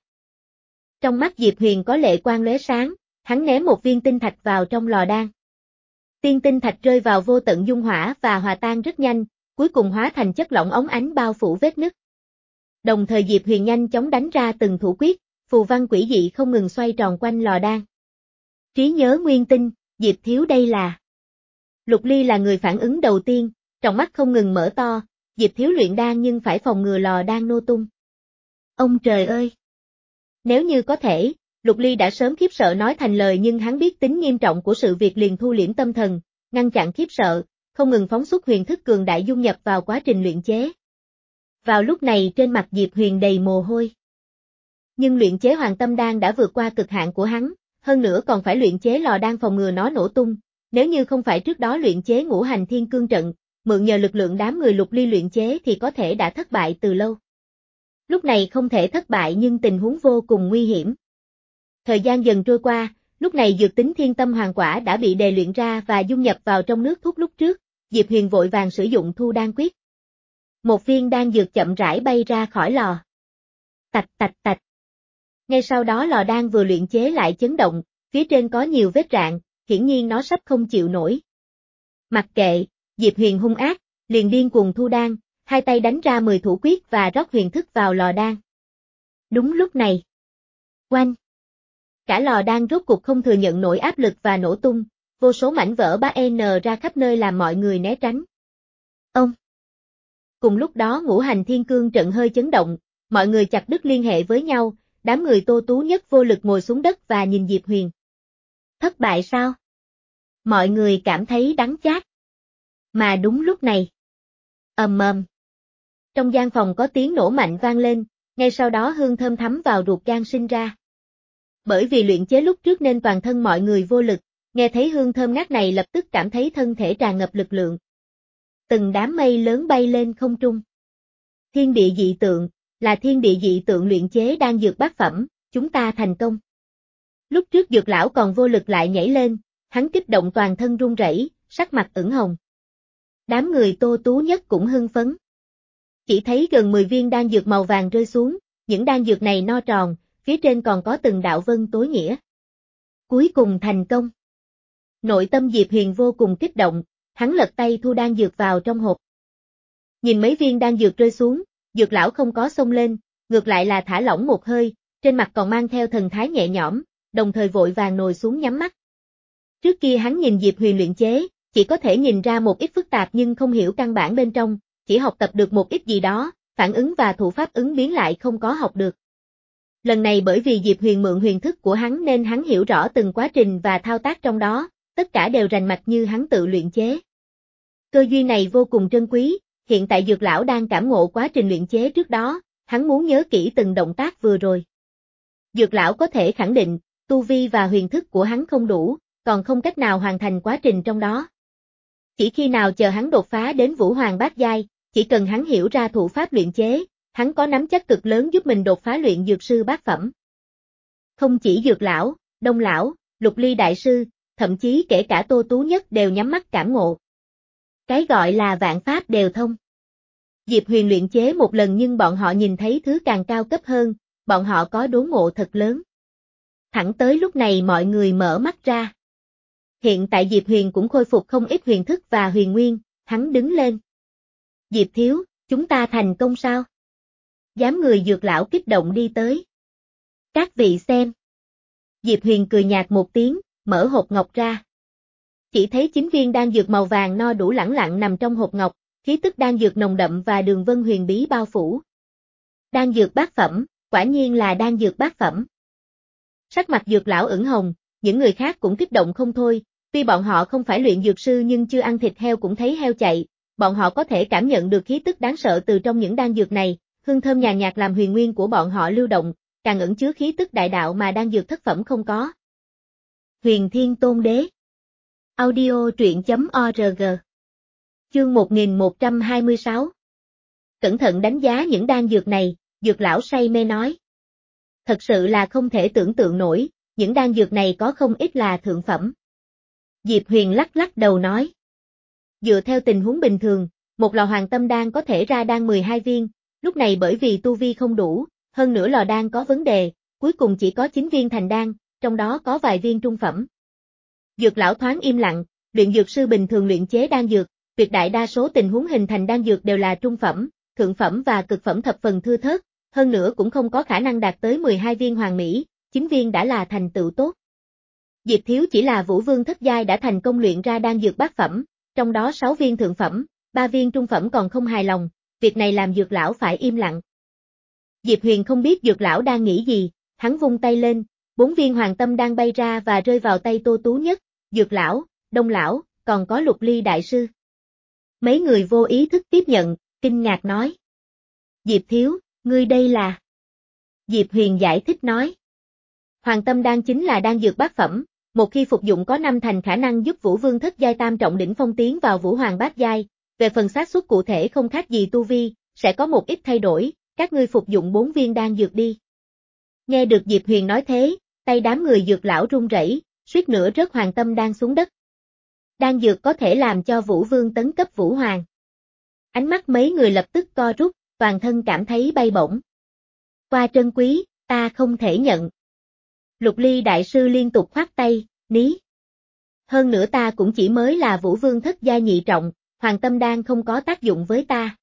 Trong mắt Diệp Huyền có lệ quang lóe sáng, hắn ném một viên tinh thạch vào trong lò đan. Tiên tinh thạch rơi vào vô tận dung hỏa và hòa tan rất nhanh, cuối cùng hóa thành chất lỏng óng ánh bao phủ vết nứt. Đồng thời Diệp Huyền nhanh chóng đánh ra từng thủ quyết, phù văn quỷ dị không ngừng xoay tròn quanh lò đan. Trí nhớ nguyên tinh, Diệp thiếu đây là. Lục Ly là người phản ứng đầu tiên, trong mắt không ngừng mở to, Diệp thiếu luyện đan nhưng phải phòng ngừa lò đan nổ tung. Ông trời ơi! Nếu như có thể, Lục Ly đã sớm khiếp sợ nói thành lời nhưng hắn biết tính nghiêm trọng của sự việc liền thu liễm tâm thần, ngăn chặn khiếp sợ, không ngừng phóng xuất huyền thức cường đại dung nhập vào quá trình luyện chế. Vào lúc này trên mặt Diệp Huyền đầy mồ hôi. Nhưng luyện chế Hoàng Tâm Đan đã vượt qua cực hạn của hắn, hơn nữa còn phải luyện chế lò đan phòng ngừa nó nổ tung, nếu như không phải trước đó luyện chế ngũ hành thiên cương trận, mượn nhờ lực lượng đám người Lục Ly luyện chế thì có thể đã thất bại từ lâu. Lúc này không thể thất bại nhưng tình huống vô cùng nguy hiểm. Thời gian dần trôi qua, lúc này dược tính thiên tâm hoàng quả đã bị đề luyện ra và dung nhập vào trong nước thuốc lúc trước, Diệp Huyền vội vàng sử dụng thu đan quyết. Một viên đan dược chậm rãi bay ra khỏi lò. Tạch tạch tạch. Ngay sau đó lò đan vừa luyện chế lại chấn động, phía trên có nhiều vết rạn, hiển nhiên nó sắp không chịu nổi. Mặc kệ, Diệp Huyền hung ác, liền điên cuồng thu đan, hai tay đánh ra mười thủ quyết và rót huyền thức vào lò đan. Đúng lúc này. Oanh! Cả lò đan rốt cục không thừa nhận nổi áp lực và nổ tung, vô số mảnh vỡ ba N ra khắp nơi làm mọi người né tránh. Ông! Cùng lúc đó ngũ hành thiên cương trận hơi chấn động, mọi người chặt đứt liên hệ với nhau, đám người Tô Tú Nhất vô lực ngồi xuống đất và nhìn Diệp Huyền. Thất bại sao? Mọi người cảm thấy đắng chát. Mà đúng lúc này. Ầm ầm. Trong gian phòng có tiếng nổ mạnh vang lên, ngay sau đó hương thơm thấm vào ruột gan sinh ra. Bởi vì luyện chế lúc trước nên toàn thân mọi người vô lực, nghe thấy hương thơm ngát này lập tức cảm thấy thân thể tràn ngập lực lượng. Từng đám mây lớn bay lên không trung. Thiên địa dị tượng, là thiên địa dị tượng luyện chế đan dược bát phẩm, chúng ta thành công. Lúc trước dược lão còn vô lực lại nhảy lên, hắn kích động toàn thân run rẩy, sắc mặt ửng hồng. Đám người Tô Tú Nhất cũng hưng phấn. Chỉ thấy gần mười viên đan dược màu vàng rơi xuống, những đan dược này no tròn, phía trên còn có từng đạo vân tối nghĩa. Cuối cùng thành công. Nội tâm Diệp Huyền vô cùng kích động, hắn lật tay thu đan dược vào trong hộp. Nhìn mấy viên đan dược rơi xuống, dược lão không có xông lên, ngược lại là thả lỏng một hơi, trên mặt còn mang theo thần thái nhẹ nhõm, đồng thời vội vàng ngồi xuống nhắm mắt. Trước kia hắn nhìn Diệp Huyền luyện chế, chỉ có thể nhìn ra một ít phức tạp nhưng không hiểu căn bản bên trong, chỉ học tập được một ít gì đó, phản ứng và thủ pháp ứng biến lại không có học được. Lần này bởi vì Diệp Huyền mượn huyền thức của hắn nên hắn hiểu rõ từng quá trình và thao tác trong đó, tất cả đều rành mạch như hắn tự luyện chế. Cơ duyên này vô cùng trân quý, hiện tại Dược lão đang cảm ngộ quá trình luyện chế trước đó, hắn muốn nhớ kỹ từng động tác vừa rồi. Dược lão có thể khẳng định, tu vi và huyền thức của hắn không đủ, còn không cách nào hoàn thành quá trình trong đó. Chỉ khi nào chờ hắn đột phá đến Vũ Hoàng bát giai, chỉ cần hắn hiểu ra thủ pháp luyện chế, hắn có nắm chắc cực lớn giúp mình đột phá luyện dược sư bát phẩm. Không chỉ Dược lão, Đông lão, Lục Ly đại sư, thậm chí kể cả Tô Tú Nhất đều nhắm mắt cảm ngộ. Cái gọi là vạn pháp đều thông. Diệp Huyền luyện chế một lần nhưng bọn họ nhìn thấy thứ càng cao cấp hơn, bọn họ có đốn ngộ thật lớn. Thẳng tới lúc này mọi người mở mắt ra. Hiện tại Diệp Huyền cũng khôi phục không ít huyền thức và huyền nguyên, hắn đứng lên. Diệp thiếu, chúng ta thành công sao? Dám người Dược lão kích động đi tới. Các vị xem. Diệp Huyền cười nhạt một tiếng, mở hộp ngọc ra. Chỉ thấy chín viên đan dược màu vàng no đủ lẳng lặng nằm trong hộp ngọc, khí tức đan dược nồng đậm và đường vân huyền bí bao phủ. Đan dược bát phẩm, quả nhiên là đan dược bát phẩm. Sắc mặt Dược lão ửng hồng, những người khác cũng kích động không thôi, tuy bọn họ không phải luyện dược sư nhưng chưa ăn thịt heo cũng thấy heo chạy, bọn họ có thể cảm nhận được khí tức đáng sợ từ trong những đan dược này, hương thơm nhàn nhạt làm huyền nguyên của bọn họ lưu động, càng ẩn chứa khí tức đại đạo mà đan dược thất phẩm không có. Huyền Thiên Tôn Đế. Audio truyện chấm org. Chương một nghìn một trăm hai mươi sáu. Cẩn thận đánh giá những đan dược này, Dược lão say mê nói. Thật sự là không thể tưởng tượng nổi, những đan dược này có không ít là thượng phẩm. Diệp Huyền lắc lắc đầu nói. Dựa theo tình huống bình thường, một lò hoàng tâm đan có thể ra đan mười hai viên, lúc này bởi vì tu vi không đủ, hơn nữa lò đan có vấn đề, cuối cùng chỉ có chín viên thành đan, trong đó có vài viên trung phẩm. Dược lão thoáng im lặng, luyện dược sư bình thường luyện chế đan dược, tuyệt đại đa số tình huống hình thành đan dược đều là trung phẩm, thượng phẩm và cực phẩm thập phần thưa thớt, hơn nữa cũng không có khả năng đạt tới mười hai viên hoàn mỹ, chín viên đã là thành tựu tốt. Diệp thiếu chỉ là Vũ Vương thất giai đã thành công luyện ra đan dược bát phẩm, trong đó sáu viên thượng phẩm, ba viên trung phẩm còn không hài lòng, việc này làm Dược lão phải im lặng. Diệp Huyền không biết Dược lão đang nghĩ gì, hắn vung tay lên, bốn viên hoàng tâm đang bay ra và rơi vào tay Tô Tú Nhất, Dược lão, Đông lão, còn có Lục Ly đại sư. Mấy người vô ý thức tiếp nhận, kinh ngạc nói. Diệp thiếu, ngươi đây là... Diệp Huyền giải thích nói. Hoàng tâm đan chính là đan dược bát phẩm, một khi phục dụng có năm thành khả năng giúp Vũ Vương thất giai tam trọng đỉnh phong tiến vào Vũ Hoàng bát giai, về phần xác suất cụ thể không khác gì tu vi, sẽ có một ít thay đổi, các ngươi phục dụng bốn viên đan dược đi. Nghe được Diệp Huyền nói thế, tay đám người Dược lão run rẩy, suýt nữa rớt hoàng tâm đan xuống đất. Đan dược có thể làm cho Vũ Vương tấn cấp Vũ Hoàng. Ánh mắt mấy người lập tức co rút, toàn thân cảm thấy bay bổng. Qua trân quý, ta không thể nhận. Lục Ly đại sư liên tục khoát tay, ní. Hơn nữa ta cũng chỉ mới là Vũ Vương thất giai nhị trọng, hoàng tâm đan không có tác dụng với ta.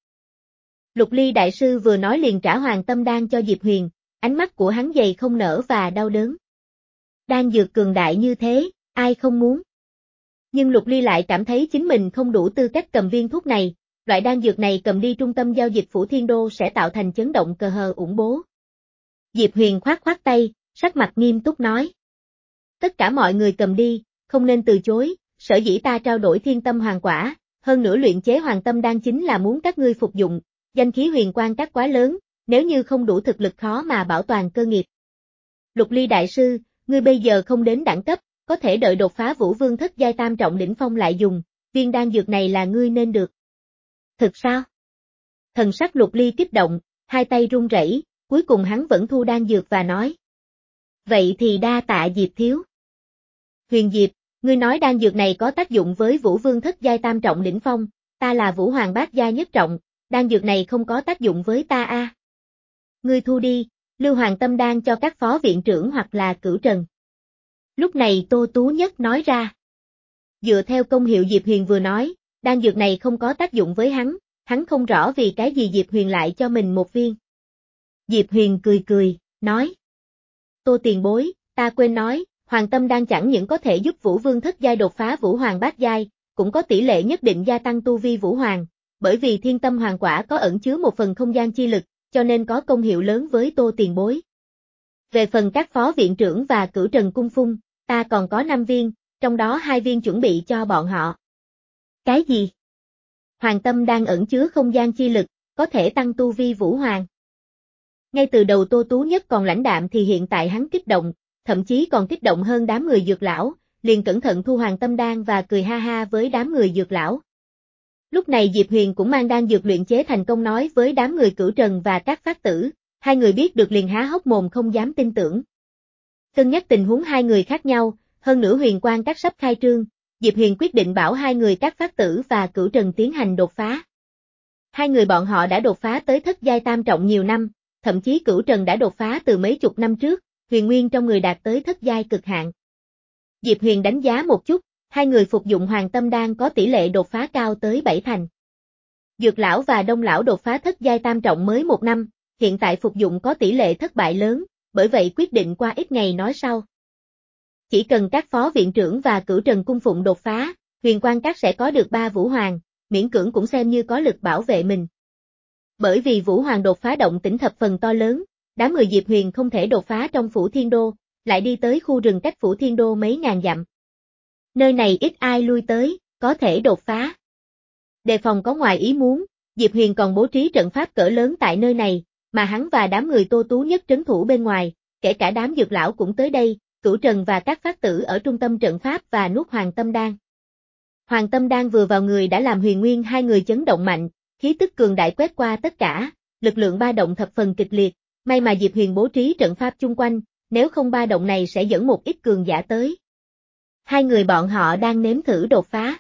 Lục Ly đại sư vừa nói liền trả hoàng tâm đan cho Diệp Huyền, ánh mắt của hắn dày không nở và đau đớn. Đan dược cường đại như thế, ai không muốn. Nhưng Lục Ly lại cảm thấy chính mình không đủ tư cách cầm viên thuốc này, loại đan dược này cầm đi trung tâm giao dịch Phủ Thiên Đô sẽ tạo thành chấn động cờ hờ ủng bố. Diệp Huyền khoát khoát tay, sắc mặt nghiêm túc nói. Tất cả mọi người cầm đi, không nên từ chối, sở dĩ ta trao đổi thiên tâm hoàng quả, hơn nữa luyện chế hoàng tâm đan chính là muốn các ngươi phục dụng, danh khí huyền quang các quá lớn, nếu như không đủ thực lực khó mà bảo toàn cơ nghiệp. Lục Ly đại sư, ngươi bây giờ không đến đẳng cấp, có thể đợi đột phá Vũ Vương thất giai tam trọng đỉnh phong lại dùng, viên đan dược này là ngươi nên được. Thực sao? Thần sắc Lục Ly kích động, hai tay run rẩy, cuối cùng hắn vẫn thu đan dược và nói. Vậy thì đa tạ Diệp thiếu. Huyền Diệp, ngươi nói đan dược này có tác dụng với Vũ Vương thất giai tam trọng đỉnh phong, ta là Vũ Hoàng bát giai nhất trọng, đan dược này không có tác dụng với ta a. À. Ngươi thu đi, lưu hoàng tâm đan cho các phó viện trưởng hoặc là Cửu Trần. Lúc này Tô Tú Nhất nói ra. Dựa theo công hiệu Diệp Huyền vừa nói, đan dược này không có tác dụng với hắn, hắn không rõ vì cái gì Diệp Huyền lại cho mình một viên. Diệp Huyền cười cười, nói. Tô tiền bối, ta quên nói, Hoàng tâm đan chẳng những có thể giúp Vũ Vương thất giai đột phá Vũ Hoàng bát giai, cũng có tỷ lệ nhất định gia tăng tu vi Vũ Hoàng, bởi vì thiên tâm hoàng quả có ẩn chứa một phần không gian chi lực, cho nên có công hiệu lớn với Tô tiền bối. Về phần các phó viện trưởng và cửu trần cung phung, ta còn có năm viên, trong đó hai viên chuẩn bị cho bọn họ. Cái gì? Hoàng tâm đang ẩn chứa không gian chi lực, có thể tăng tu vi Vũ Hoàng. Ngay từ đầu Tô Tú Nhất còn lãnh đạm thì hiện tại hắn kích động, thậm chí còn kích động hơn đám người dược lão, liền cẩn thận thu Hoàng tâm đan và cười ha ha với đám người dược lão. Lúc này Diệp Huyền cũng mang đan dược luyện chế thành công nói với đám người cửu trần và các phát tử, hai người biết được liền há hốc mồm không dám tin tưởng. Cân nhắc tình huống hai người khác nhau, hơn nữa huyền quang các sắp khai trương, Diệp Huyền quyết định bảo hai người các phát tử và cửu trần tiến hành đột phá. Hai người bọn họ đã đột phá tới thất giai tam trọng nhiều năm, thậm chí cửu trần đã đột phá từ mấy chục năm trước, huyền nguyên trong người đạt tới thất giai cực hạn. Diệp Huyền đánh giá một chút, hai người phục dụng hoàng tâm đan có tỷ lệ đột phá cao tới bảy thành. Dược lão và đông lão đột phá thất giai tam trọng mới một năm, hiện tại phục dụng có tỷ lệ thất bại lớn, bởi vậy quyết định qua ít ngày nói sau. Chỉ cần các phó viện trưởng và cửu trần cung phụng đột phá, huyền quang các sẽ có được ba Vũ Hoàng, miễn cưỡng cũng xem như có lực bảo vệ mình. Bởi vì Vũ Hoàng đột phá động tĩnh thập phần to lớn, đám người Diệp Huyền không thể đột phá trong Phủ Thiên Đô, lại đi tới khu rừng cách Phủ Thiên Đô mấy ngàn dặm. Nơi này ít ai lui tới, có thể đột phá. Đề phòng có ngoài ý muốn, Diệp Huyền còn bố trí trận pháp cỡ lớn tại nơi này, mà hắn và đám người Tô Tú Nhất trấn thủ bên ngoài, kể cả đám dược lão cũng tới đây, cửu trần và các phát tử ở trung tâm trận pháp và nuốt hoàng tâm đan. Hoàng tâm đan vừa vào người đã làm huyền nguyên hai người chấn động mạnh, khí tức cường đại quét qua tất cả, lực lượng ba động thập phần kịch liệt, may mà Diệp Huyền bố trí trận pháp chung quanh, nếu không ba động này sẽ dẫn một ít cường giả tới. Hai người bọn họ đang nếm thử đột phá.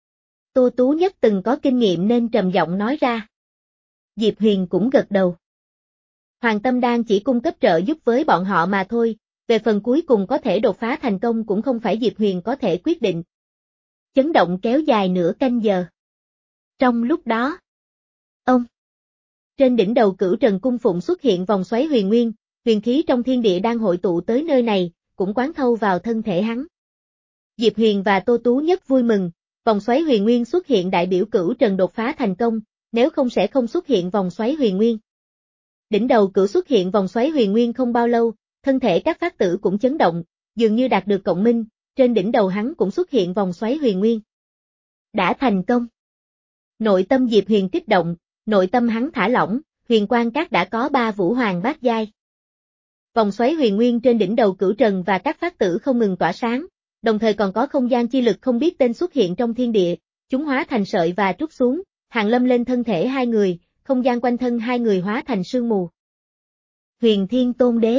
Tô Tú Nhất từng có kinh nghiệm nên trầm giọng nói ra. Diệp Huyền cũng gật đầu. Hoàng tâm đan chỉ cung cấp trợ giúp với bọn họ mà thôi, về phần cuối cùng có thể đột phá thành công cũng không phải Diệp Huyền có thể quyết định. Chấn động kéo dài nửa canh giờ. Trong lúc đó, ông, trên đỉnh đầu cửu trần cung phụng xuất hiện vòng xoáy huyền nguyên, huyền khí trong thiên địa đang hội tụ tới nơi này, cũng quán thâu vào thân thể hắn. Diệp Huyền và Tô Tú Nhất vui mừng, vòng xoáy huyền nguyên xuất hiện đại biểu cửu trần đột phá thành công, nếu không sẽ không xuất hiện vòng xoáy huyền nguyên. Đỉnh đầu cửu xuất hiện vòng xoáy huyền nguyên không bao lâu, thân thể các phát tử cũng chấn động, dường như đạt được cộng minh, trên đỉnh đầu hắn cũng xuất hiện vòng xoáy huyền nguyên. Đã thành công. Nội tâm Diệp Huyền kích động, nội tâm hắn thả lỏng, huyền quang các đã có ba Vũ Hoàng bát giai. Vòng xoáy huyền nguyên trên đỉnh đầu cửu trần và các phát tử không ngừng tỏa sáng, đồng thời còn có không gian chi lực không biết tên xuất hiện trong thiên địa, chúng hóa thành sợi và trút xuống, hàng lâm lên thân thể hai người, không gian quanh thân hai người hóa thành sương mù. Huyền Thiên Tôn Đế.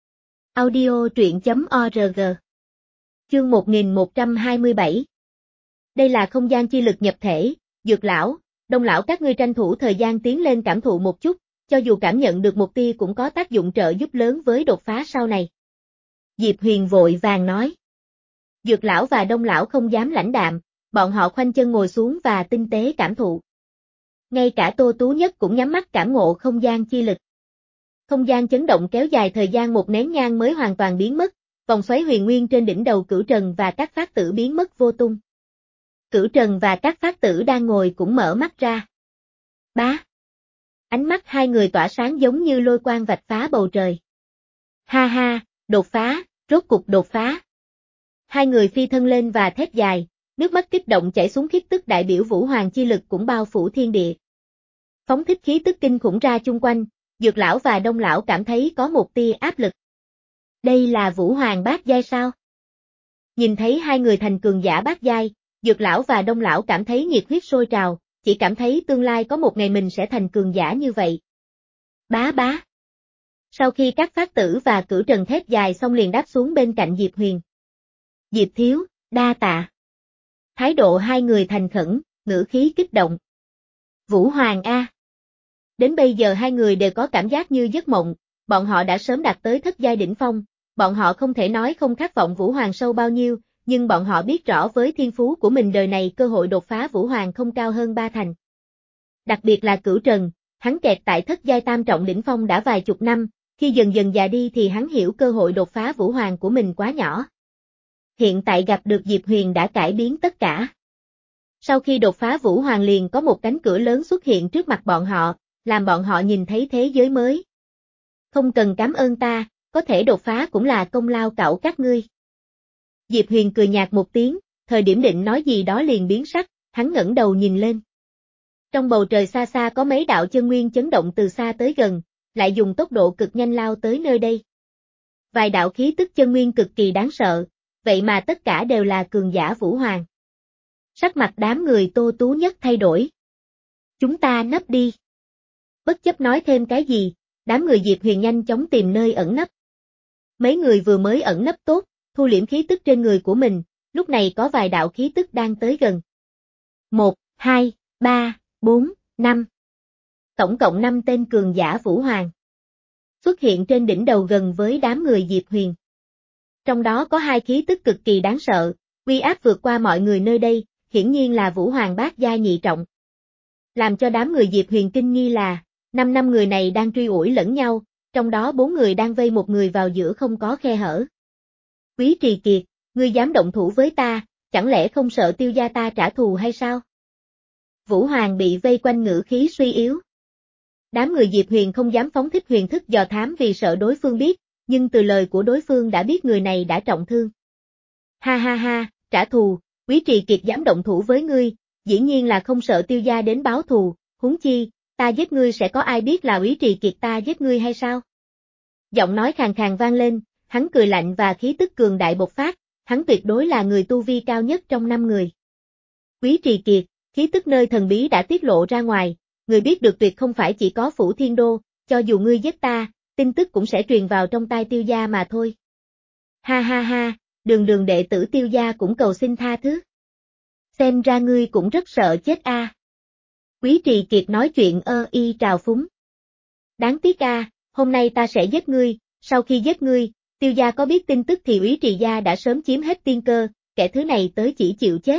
Audio truyện chấm org. Chương một nghìn một trăm hai mươi bảy. Đây là không gian chi lực nhập thể, dược lão, đông lão các ngươi tranh thủ thời gian tiến lên cảm thụ một chút, cho dù cảm nhận được một tia cũng có tác dụng trợ giúp lớn với đột phá sau này. Diệp Huyền vội vàng nói. Dược lão và đông lão không dám lãnh đạm, bọn họ khoanh chân ngồi xuống và tinh tế cảm thụ. Ngay cả Tô Tú Nhất cũng nhắm mắt cảm ngộ không gian chi lực. Không gian chấn động kéo dài thời gian một nén nhang mới hoàn toàn biến mất, vòng xoáy huyền nguyên trên đỉnh đầu cửu trần và các phát tử biến mất vô tung. Cửu trần và các phát tử đang ngồi cũng mở mắt ra. Bá! Ánh mắt hai người tỏa sáng giống như lôi quang vạch phá bầu trời. Ha ha, đột phá, rốt cục đột phá. Hai người phi thân lên và thét dài, nước mắt kích động chảy xuống khiết tức đại biểu Vũ Hoàng chi lực cũng bao phủ thiên địa. Phóng thích khí tức kinh khủng ra chung quanh, dược lão và đông lão cảm thấy có một tia áp lực. Đây là Vũ Hoàng bát giai sao? Nhìn thấy hai người thành cường giả bát giai, dược lão và đông lão cảm thấy nhiệt huyết sôi trào, chỉ cảm thấy tương lai có một ngày mình sẽ thành cường giả như vậy. Bá bá. Sau khi các phát tử và cửu trần thét dài xong liền đáp xuống bên cạnh Diệp Huyền. Diệp thiếu, đa tạ. Thái độ hai người thành khẩn, ngữ khí kích động. Vũ Hoàng A. Đến bây giờ hai người đều có cảm giác như giấc mộng, bọn họ đã sớm đạt tới thất giai đỉnh phong, bọn họ không thể nói không khát vọng Vũ Hoàng sâu bao nhiêu, nhưng bọn họ biết rõ với thiên phú của mình đời này cơ hội đột phá Vũ Hoàng không cao hơn ba thành. Đặc biệt là cửu trần, hắn kẹt tại thất giai tam trọng đỉnh phong đã vài chục năm, khi dần dần già đi thì hắn hiểu cơ hội đột phá Vũ Hoàng của mình quá nhỏ. Hiện tại gặp được Diệp Huyền đã cải biến tất cả. Sau khi đột phá Vũ Hoàng liền có một cánh cửa lớn xuất hiện trước mặt bọn họ, làm bọn họ nhìn thấy thế giới mới. Không cần cảm ơn ta, có thể đột phá cũng là công lao cậu các ngươi. Diệp Huyền cười nhạt một tiếng, thời điểm định nói gì đó liền biến sắc, hắn ngẩng đầu nhìn lên. Trong bầu trời xa xa có mấy đạo chân nguyên chấn động từ xa tới gần, lại dùng tốc độ cực nhanh lao tới nơi đây. Vài đạo khí tức chân nguyên cực kỳ đáng sợ, vậy mà tất cả đều là cường giả Vũ Hoàng. Sắc mặt đám người Tô Tú Nhất thay đổi. Chúng ta nấp đi. Bất chấp nói thêm cái gì, đám người Diệp Huyền nhanh chóng tìm nơi ẩn nấp. Mấy người vừa mới ẩn nấp tốt, thu liễm khí tức trên người của mình, lúc này có vài đạo khí tức đang tới gần. Một, hai, ba, bốn, năm. Tổng cộng năm tên cường giả Vũ Hoàng. Xuất hiện trên đỉnh đầu gần với đám người Diệp Huyền. Trong đó có hai khí tức cực kỳ đáng sợ, uy áp vượt qua mọi người nơi đây, hiển nhiên là Vũ Hoàng bát giai nhị trọng. Làm cho đám người Diệp Huyền kinh nghi là, năm năm người này đang truy đuổi lẫn nhau, trong đó bốn người đang vây một người vào giữa không có khe hở. Quý Trì Kiệt, ngươi dám động thủ với ta, chẳng lẽ không sợ Tiêu gia ta trả thù hay sao? Vũ Hoàng bị vây quanh ngữ khí suy yếu. Đám người Diệp Huyền không dám phóng thích huyền thức dò thám vì sợ đối phương biết, nhưng từ lời của đối phương đã biết người này đã trọng thương. Ha ha ha, trả thù, Quý Trì Kiệt dám động thủ với ngươi, dĩ nhiên là không sợ Tiêu gia đến báo thù, huống chi, ta giết ngươi sẽ có ai biết là Quý Trì Kiệt ta giết ngươi hay sao? Giọng nói khàn khàn vang lên, hắn cười lạnh và khí tức cường đại bộc phát, hắn tuyệt đối là người tu vi cao nhất trong năm người. Quý Trì Kiệt, khí tức nơi thần bí đã tiết lộ ra ngoài, người biết được tuyệt không phải chỉ có Phủ Thiên Đô, cho dù ngươi giết ta, tin tức cũng sẽ truyền vào trong tai Tiêu gia mà thôi. Ha ha ha, đường đường đệ tử Tiêu gia cũng cầu xin tha thứ. Xem ra ngươi cũng rất sợ chết a. À. Quý Trì Kiệt nói chuyện ơ y trào phúng. Đáng tiếc a, à, hôm nay ta sẽ giết ngươi, sau khi giết ngươi, Tiêu gia có biết tin tức thì Quý Trì gia đã sớm chiếm hết tiên cơ, kẻ thứ này tới chỉ chịu chết.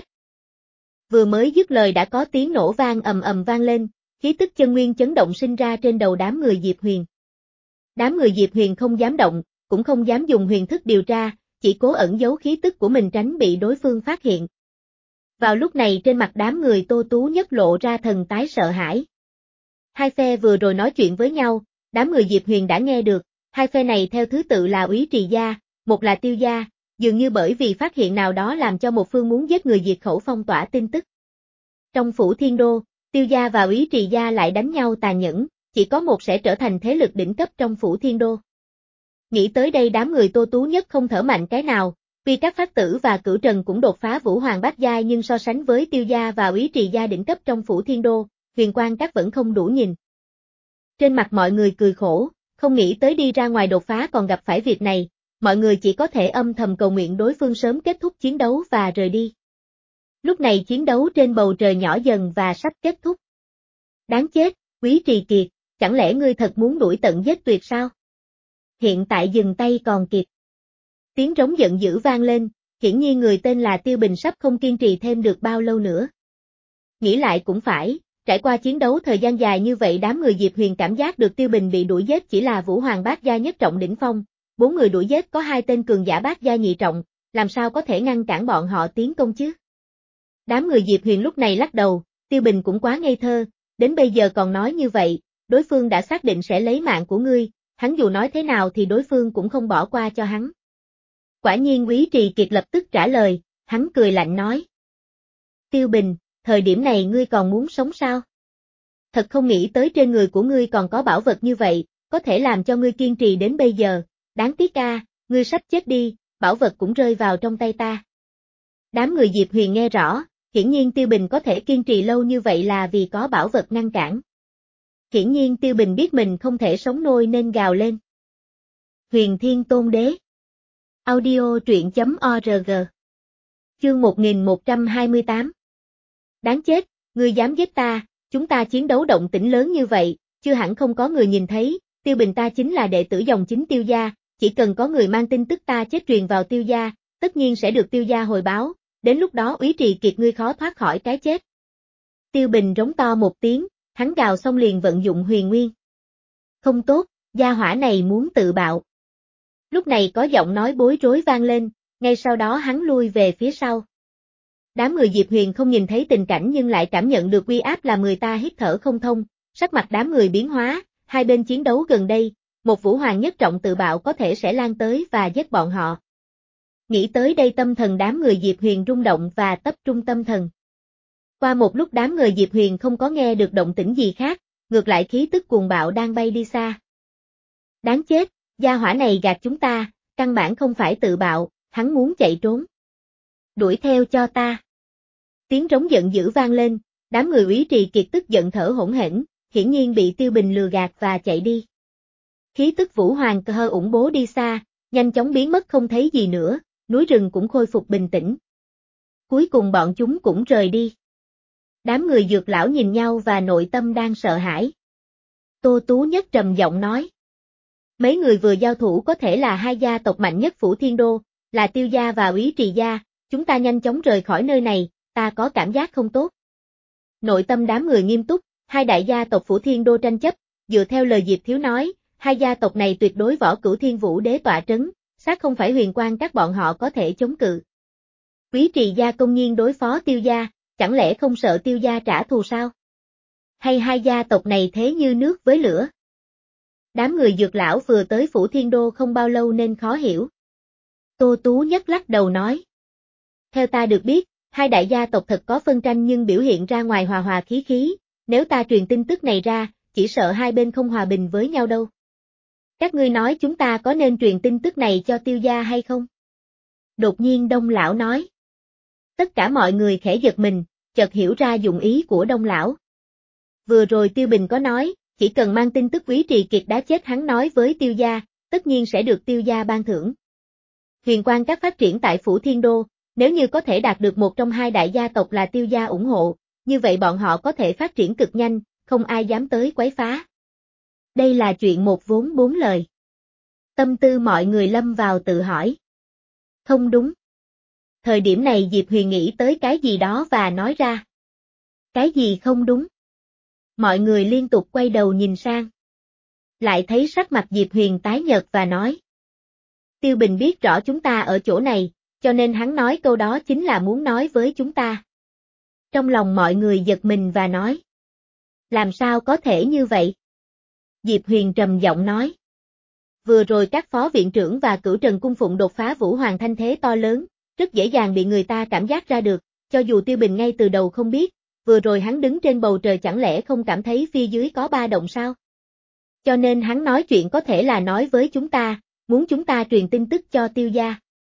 Vừa mới dứt lời đã có tiếng nổ vang ầm ầm vang lên, khí tức chân nguyên chấn động sinh ra trên đầu đám người Diệp Huyền. Đám người Diệp Huyền không dám động, cũng không dám dùng huyền thức điều tra, chỉ cố ẩn giấu khí tức của mình tránh bị đối phương phát hiện. Vào lúc này trên mặt đám người Tô Tú Nhất lộ ra thần tái sợ hãi. Hai phe vừa rồi nói chuyện với nhau, đám người Diệp Huyền đã nghe được, hai phe này theo thứ tự là Úy Trì gia, một là Tiêu gia, dường như bởi vì phát hiện nào đó làm cho một phương muốn giết người diệt khẩu phong tỏa tin tức. Trong Phủ Thiên Đô, Tiêu gia và Úy Trì gia lại đánh nhau tàn nhẫn, chỉ có một sẽ trở thành thế lực đỉnh cấp trong Phủ Thiên Đô. Nghĩ tới đây đám người Tô Tú Nhất không thở mạnh cái nào, vì các phát tử và cửu trần cũng đột phá Vũ Hoàng bát giai nhưng so sánh với Tiêu gia và Úy Trì gia đỉnh cấp trong Phủ Thiên Đô, huyền quang các vẫn không đủ nhìn. Trên mặt mọi người cười khổ, không nghĩ tới đi ra ngoài đột phá còn gặp phải việc này, mọi người chỉ có thể âm thầm cầu nguyện đối phương sớm kết thúc chiến đấu và rời đi. Lúc này chiến đấu trên bầu trời nhỏ dần và sắp kết thúc. Đáng chết, Quý Trì Kiệt, chẳng lẽ ngươi thật muốn đuổi tận giết tuyệt sao? Hiện tại dừng tay còn kịp. Tiếng rống giận dữ vang lên, hiển nhiên người tên là Tiêu Bình sắp không kiên trì thêm được bao lâu nữa. Nghĩ lại cũng phải, trải qua chiến đấu thời gian dài như vậy đám người Diệp Huyền cảm giác được Tiêu Bình bị đuổi giết chỉ là Vũ Hoàng bát gia nhất trọng đỉnh phong, bốn người đuổi giết có hai tên cường giả bát gia nhị trọng, làm sao có thể ngăn cản bọn họ tiến công chứ? Đám người Diệp Huyền lúc này lắc đầu, Tiêu Bình cũng quá ngây thơ, đến bây giờ còn nói như vậy, đối phương đã xác định sẽ lấy mạng của ngươi, hắn dù nói thế nào thì đối phương cũng không bỏ qua cho hắn. Quả nhiên Úy Trì Kiệt lập tức trả lời, hắn cười lạnh nói. Tiêu Bình, thời điểm này ngươi còn muốn sống sao? Thật không nghĩ tới trên người của ngươi còn có bảo vật như vậy, có thể làm cho ngươi kiên trì đến bây giờ, đáng tiếc a, ngươi sắp chết đi, bảo vật cũng rơi vào trong tay ta. Đám người Diệp Huyền nghe rõ, hiển nhiên Tiêu Bình có thể kiên trì lâu như vậy là vì có bảo vật ngăn cản. Hiển nhiên Tiêu Bình biết mình không thể sống nôi nên gào lên. Huyền Thiên Tôn Đế. Audio truyện chấm org. Chương một nghìn một trăm hai mươi tám. Đáng chết, ngươi dám giết ta, chúng ta chiến đấu động tĩnh lớn như vậy, chưa hẳn không có người nhìn thấy, Tiêu Bình ta chính là đệ tử dòng chính Tiêu gia, chỉ cần có người mang tin tức ta chết truyền vào Tiêu gia, tất nhiên sẽ được Tiêu gia hồi báo, đến lúc đó Úy Trì Kiệt ngươi khó thoát khỏi cái chết. Tiêu Bình rống to một tiếng, hắn gào xong liền vận dụng huyền nguyên. Không tốt, gia hỏa này muốn tự bạo. Lúc này có giọng nói bối rối vang lên, ngay sau đó hắn lui về phía sau. Đám người Diệp Huyền không nhìn thấy tình cảnh nhưng lại cảm nhận được uy áp làm người ta hít thở không thông, sắc mặt đám người biến hóa, hai bên chiến đấu gần đây, một vũ hoàng nhất trọng tự bạo có thể sẽ lan tới và giết bọn họ. Nghĩ tới đây tâm thần đám người Diệp Huyền rung động và tập trung tâm thần. Qua một lúc đám người Diệp Huyền không có nghe được động tĩnh gì khác, ngược lại khí tức cuồng bạo đang bay đi xa. Đáng chết, gia hỏa này gạt chúng ta, căn bản không phải tự bạo, hắn muốn chạy trốn. Đuổi theo cho ta. Tiếng trống giận dữ vang lên, đám người Úy Trì Kiệt tức giận thở hổn hển, hiển nhiên bị Tiêu Bình lừa gạt và chạy đi. Khí tức Vũ Hoàng cơ hơ ủng bố đi xa, nhanh chóng biến mất không thấy gì nữa, núi rừng cũng khôi phục bình tĩnh. Cuối cùng bọn chúng cũng rời đi. Đám người Dược lão nhìn nhau và nội tâm đang sợ hãi. Tô Tú Nhất trầm giọng nói. Mấy người vừa giao thủ có thể là hai gia tộc mạnh nhất Phủ Thiên Đô, là Tiêu gia và Úy Trì gia, chúng ta nhanh chóng rời khỏi nơi này, ta có cảm giác không tốt. Nội tâm đám người nghiêm túc, hai đại gia tộc Phủ Thiên Đô tranh chấp, dựa theo lời Diệp Thiếu nói, hai gia tộc này tuyệt đối võ cửu Thiên Vũ đế tọa trấn, xác không phải huyền quan các bọn họ có thể chống cự. Úy Trì gia công nhiên đối phó Tiêu gia, chẳng lẽ không sợ Tiêu gia trả thù sao? Hay hai gia tộc này thế như nước với lửa? Đám người Dược lão vừa tới Phủ Thiên Đô không bao lâu nên khó hiểu. Tô Tú Nhất lắc đầu nói. Theo ta được biết, hai đại gia tộc thật có phân tranh nhưng biểu hiện ra ngoài hòa hòa khí khí, nếu ta truyền tin tức này ra, chỉ sợ hai bên không hòa bình với nhau đâu. Các ngươi nói chúng ta có nên truyền tin tức này cho Tiêu gia hay không? Đột nhiên Đông lão nói. Tất cả mọi người khẽ giật mình, chợt hiểu ra dụng ý của Đông lão. Vừa rồi Tiêu Bình có nói, chỉ cần mang tin tức Úy Trì Kiệt đã chết hắn nói với Tiêu gia, tất nhiên sẽ được Tiêu gia ban thưởng. Huyền quan các phát triển tại Phủ Thiên Đô, nếu như có thể đạt được một trong hai đại gia tộc là Tiêu gia ủng hộ, như vậy bọn họ có thể phát triển cực nhanh, không ai dám tới quấy phá. Đây là chuyện một vốn bốn lời. Tâm tư mọi người lâm vào tự hỏi. Không đúng. Thời điểm này Diệp Huyền nghĩ tới cái gì đó và nói ra. Cái gì không đúng? Mọi người liên tục quay đầu nhìn sang. Lại thấy sắc mặt Diệp Huyền tái nhợt và nói. Tiêu Bình biết rõ chúng ta ở chỗ này, cho nên hắn nói câu đó chính là muốn nói với chúng ta. Trong lòng mọi người giật mình và nói. Làm sao có thể như vậy? Diệp Huyền trầm giọng nói. Vừa rồi các phó viện trưởng và cửu trần cung phụng đột phá Vũ Hoàng thanh thế to lớn, rất dễ dàng bị người ta cảm giác ra được, cho dù Tiêu Bình ngay từ đầu không biết, vừa rồi hắn đứng trên bầu trời chẳng lẽ không cảm thấy phía dưới có ba động sao? Cho nên hắn nói chuyện có thể là nói với chúng ta, muốn chúng ta truyền tin tức cho Tiêu gia.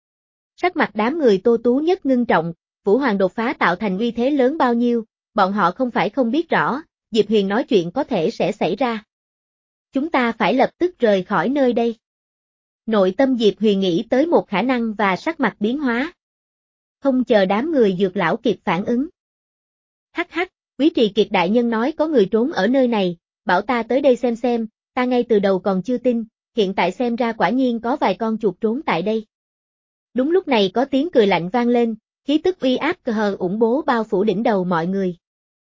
Sắc mặt đám người Tô Tú Nhất ngưng trọng, Vũ Hoàng đột phá tạo thành uy thế lớn bao nhiêu, bọn họ không phải không biết rõ, Diệp Huyền nói chuyện có thể sẽ xảy ra. Chúng ta phải lập tức rời khỏi nơi đây. Nội tâm Diệp Huyền nghĩ tới một khả năng và sắc mặt biến hóa. Không chờ đám người Dược lão kịp phản ứng. Hắc hắc, Úy Trì Kiệt đại nhân nói có người trốn ở nơi này, bảo ta tới đây xem xem, ta ngay từ đầu còn chưa tin, hiện tại xem ra quả nhiên có vài con chuột trốn tại đây. Đúng lúc này có tiếng cười lạnh vang lên, khí tức uy áp cờ hờ ủng bố bao phủ đỉnh đầu mọi người.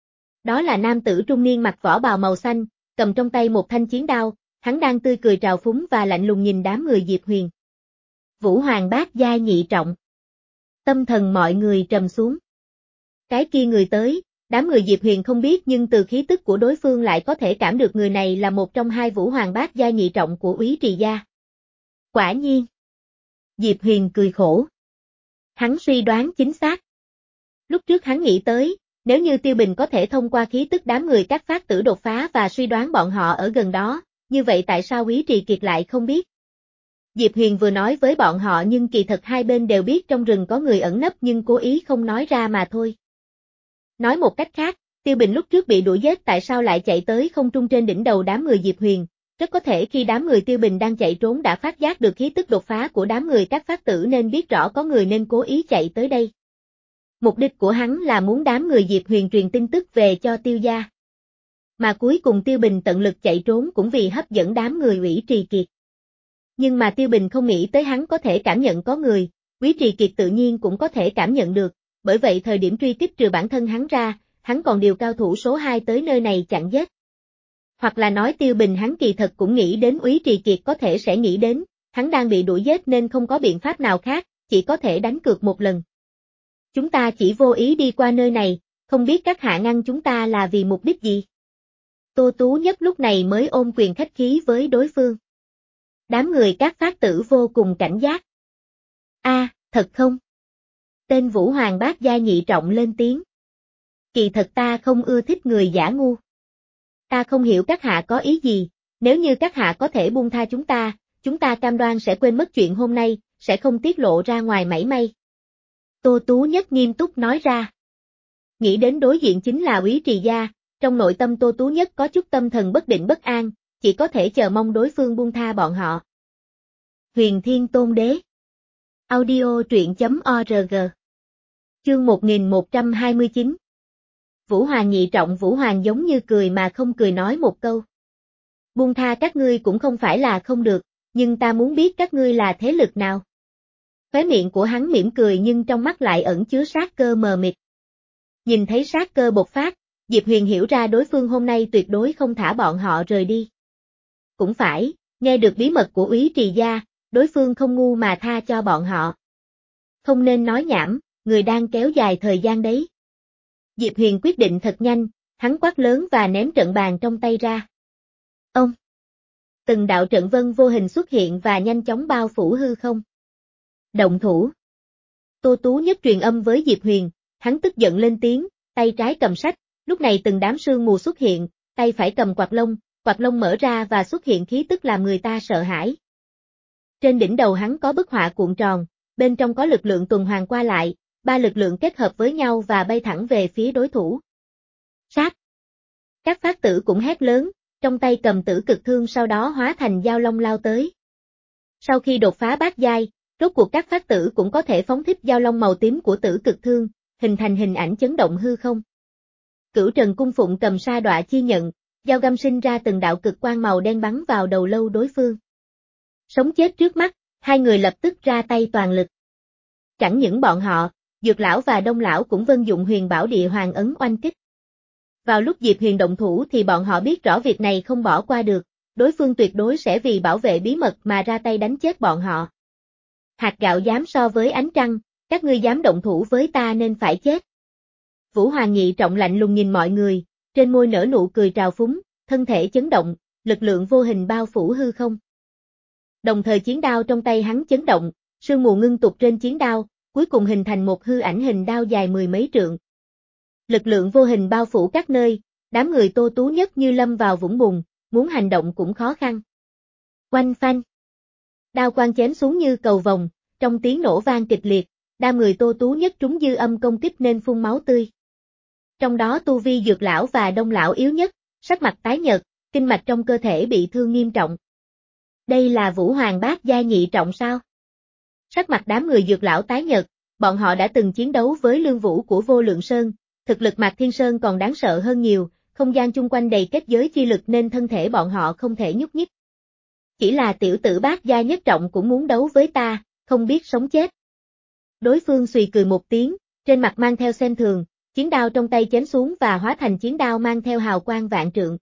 Đó là nam tử trung niên mặc võ bào màu xanh, cầm trong tay một thanh chiến đao, hắn đang tươi cười trào phúng và lạnh lùng nhìn đám người Diệp Huyền. Vũ Hoàng bát giai nhị trọng. Tâm thần mọi người trầm xuống. Cái kia người tới, đám người Diệp Huyền không biết nhưng từ khí tức của đối phương lại có thể cảm được người này là một trong hai Vũ Hoàng bát giai nhị trọng của Úy Trì gia. Quả nhiên. Diệp Huyền cười khổ. Hắn suy đoán chính xác. Lúc trước hắn nghĩ tới, nếu như Tiêu Bình có thể thông qua khí tức đám người các phát tử đột phá và suy đoán bọn họ ở gần đó, như vậy tại sao Úy Trì Kiệt lại không biết? Diệp Huyền vừa nói với bọn họ nhưng kỳ thật hai bên đều biết trong rừng có người ẩn nấp nhưng cố ý không nói ra mà thôi. Nói một cách khác, Tiêu Bình lúc trước bị đuổi giết tại sao lại chạy tới không trung trên đỉnh đầu đám người Diệp Huyền, rất có thể khi đám người Tiêu Bình đang chạy trốn đã phát giác được khí tức đột phá của đám người các phát tử nên biết rõ có người nên cố ý chạy tới đây. Mục đích của hắn là muốn đám người Diệp Huyền truyền tin tức về cho Tiêu gia. Mà cuối cùng Tiêu Bình tận lực chạy trốn cũng vì hấp dẫn đám người Úy Trì Kiệt. Nhưng mà Tiêu Bình không nghĩ tới hắn có thể cảm nhận có người, Úy Trì Kiệt tự nhiên cũng có thể cảm nhận được, bởi vậy thời điểm truy kích trừ bản thân hắn ra, hắn còn điều cao thủ số hai tới nơi này chặn giết. Hoặc là nói Tiêu Bình hắn kỳ thật cũng nghĩ đến Úy Trì Kiệt có thể sẽ nghĩ đến, hắn đang bị đuổi giết nên không có biện pháp nào khác, chỉ có thể đánh cược một lần. Chúng ta chỉ vô ý đi qua nơi này, không biết các hạ ngăn chúng ta là vì mục đích gì? Tô Tú Nhất lúc này mới ôm quyền khách khí với đối phương. Đám người các phát tử vô cùng cảnh giác. A, thật không? Tên Vũ Hoàng Bát Gia nhị trọng lên tiếng. Kỳ thật ta không ưa thích người giả ngu. Ta không hiểu các hạ có ý gì, nếu như các hạ có thể buông tha chúng ta, chúng ta cam đoan sẽ quên mất chuyện hôm nay, sẽ không tiết lộ ra ngoài mảy may. Tô Tú Nhất nghiêm túc nói ra. Nghĩ đến đối diện chính là Úy Trì Gia, trong nội tâm Tô Tú Nhất có chút tâm thần bất định bất an, chỉ có thể chờ mong đối phương buông tha bọn họ. Huyền Thiên Tôn Đế. Audio truyện chấm org. Chương một nghìn một trăm hai mươi chín. Vũ Hoàng nhị trọng Vũ Hoàng giống như cười mà không cười nói một câu. Buông tha các ngươi cũng không phải là không được, nhưng ta muốn biết các ngươi là thế lực nào. Khóe miệng của hắn mỉm cười nhưng trong mắt lại ẩn chứa sát cơ mờ mịt. Nhìn thấy sát cơ bộc phát, Diệp Huyền hiểu ra đối phương hôm nay tuyệt đối không thả bọn họ rời đi. Cũng phải, nghe được bí mật của Úy Trì Gia, đối phương không ngu mà tha cho bọn họ. Không nên nói nhảm, người đang kéo dài thời gian đấy. Diệp Huyền quyết định thật nhanh, hắn quát lớn và ném trận bàn trong tay ra. Ông! Từng đạo trận vân vô hình xuất hiện và nhanh chóng bao phủ hư không. Động thủ! Tô Tú Nhất truyền âm với Diệp Huyền, hắn tức giận lên tiếng, tay trái cầm sách, lúc này từng đám sương mù xuất hiện, tay phải cầm quạt lông, quạt lông mở ra và xuất hiện khí tức làm người ta sợ hãi. Trên đỉnh đầu hắn có bức họa cuộn tròn, bên trong có lực lượng tuần hoàn qua lại, ba lực lượng kết hợp với nhau và bay thẳng về phía đối thủ. Sát! Các phát tử cũng hét lớn, trong tay cầm tử cực thương sau đó hóa thành dao long lao tới. Sau khi đột phá bát giai, rốt cuộc các phát tử cũng có thể phóng thích dao long màu tím của tử cực thương, hình thành hình ảnh chấn động hư không. Cửu Trần Cung Phụng cầm sa đọa chi nhận, dao găm sinh ra từng đạo cực quang màu đen bắn vào đầu lâu đối phương. Sống chết trước mắt, hai người lập tức ra tay toàn lực. Chẳng những bọn họ, Dược Lão và Đông Lão cũng vân dụng huyền bảo địa hoàng ấn oanh kích. Vào lúc Diệp Huyền động thủ thì bọn họ biết rõ việc này không bỏ qua được, đối phương tuyệt đối sẽ vì bảo vệ bí mật mà ra tay đánh chết bọn họ. Hạt gạo dám so với ánh trăng, các ngươi dám động thủ với ta nên phải chết. Vũ Hoàng nhị trọng lạnh lùng nhìn mọi người, trên môi nở nụ cười trào phúng, thân thể chấn động, lực lượng vô hình bao phủ hư không. Đồng thời chiến đao trong tay hắn chấn động, sương mù ngưng tụ trên chiến đao, cuối cùng hình thành một hư ảnh hình đao dài mười mấy trượng. Lực lượng vô hình bao phủ các nơi, đám người Tô Tú Nhất như lâm vào vũng bùn, muốn hành động cũng khó khăn. Oanh phanh. Đao quang chém xuống như cầu vồng, trong tiếng nổ vang kịch liệt, đám người Tô Tú Nhất trúng dư âm công kích nên phun máu tươi. Trong đó tu vi Dược Lão và Đông Lão yếu nhất, sắc mặt tái nhợt, kinh mạch trong cơ thể bị thương nghiêm trọng. Đây là Vũ Hoàng Bát Gia nhị trọng sao? Sắc mặt đám người Dược Lão tái nhợt, bọn họ đã từng chiến đấu với Lương Vũ của Vô Lượng Sơn, thực lực Mạc Thiên Sơn còn đáng sợ hơn nhiều, không gian chung quanh đầy kết giới chi lực nên thân thể bọn họ không thể nhúc nhích. Chỉ là tiểu tử Bát Gia nhất trọng cũng muốn đấu với ta, không biết sống chết. Đối phương xùy cười một tiếng, trên mặt mang theo xem thường, chiến đao trong tay chém xuống và hóa thành chiến đao mang theo hào quang vạn trượng.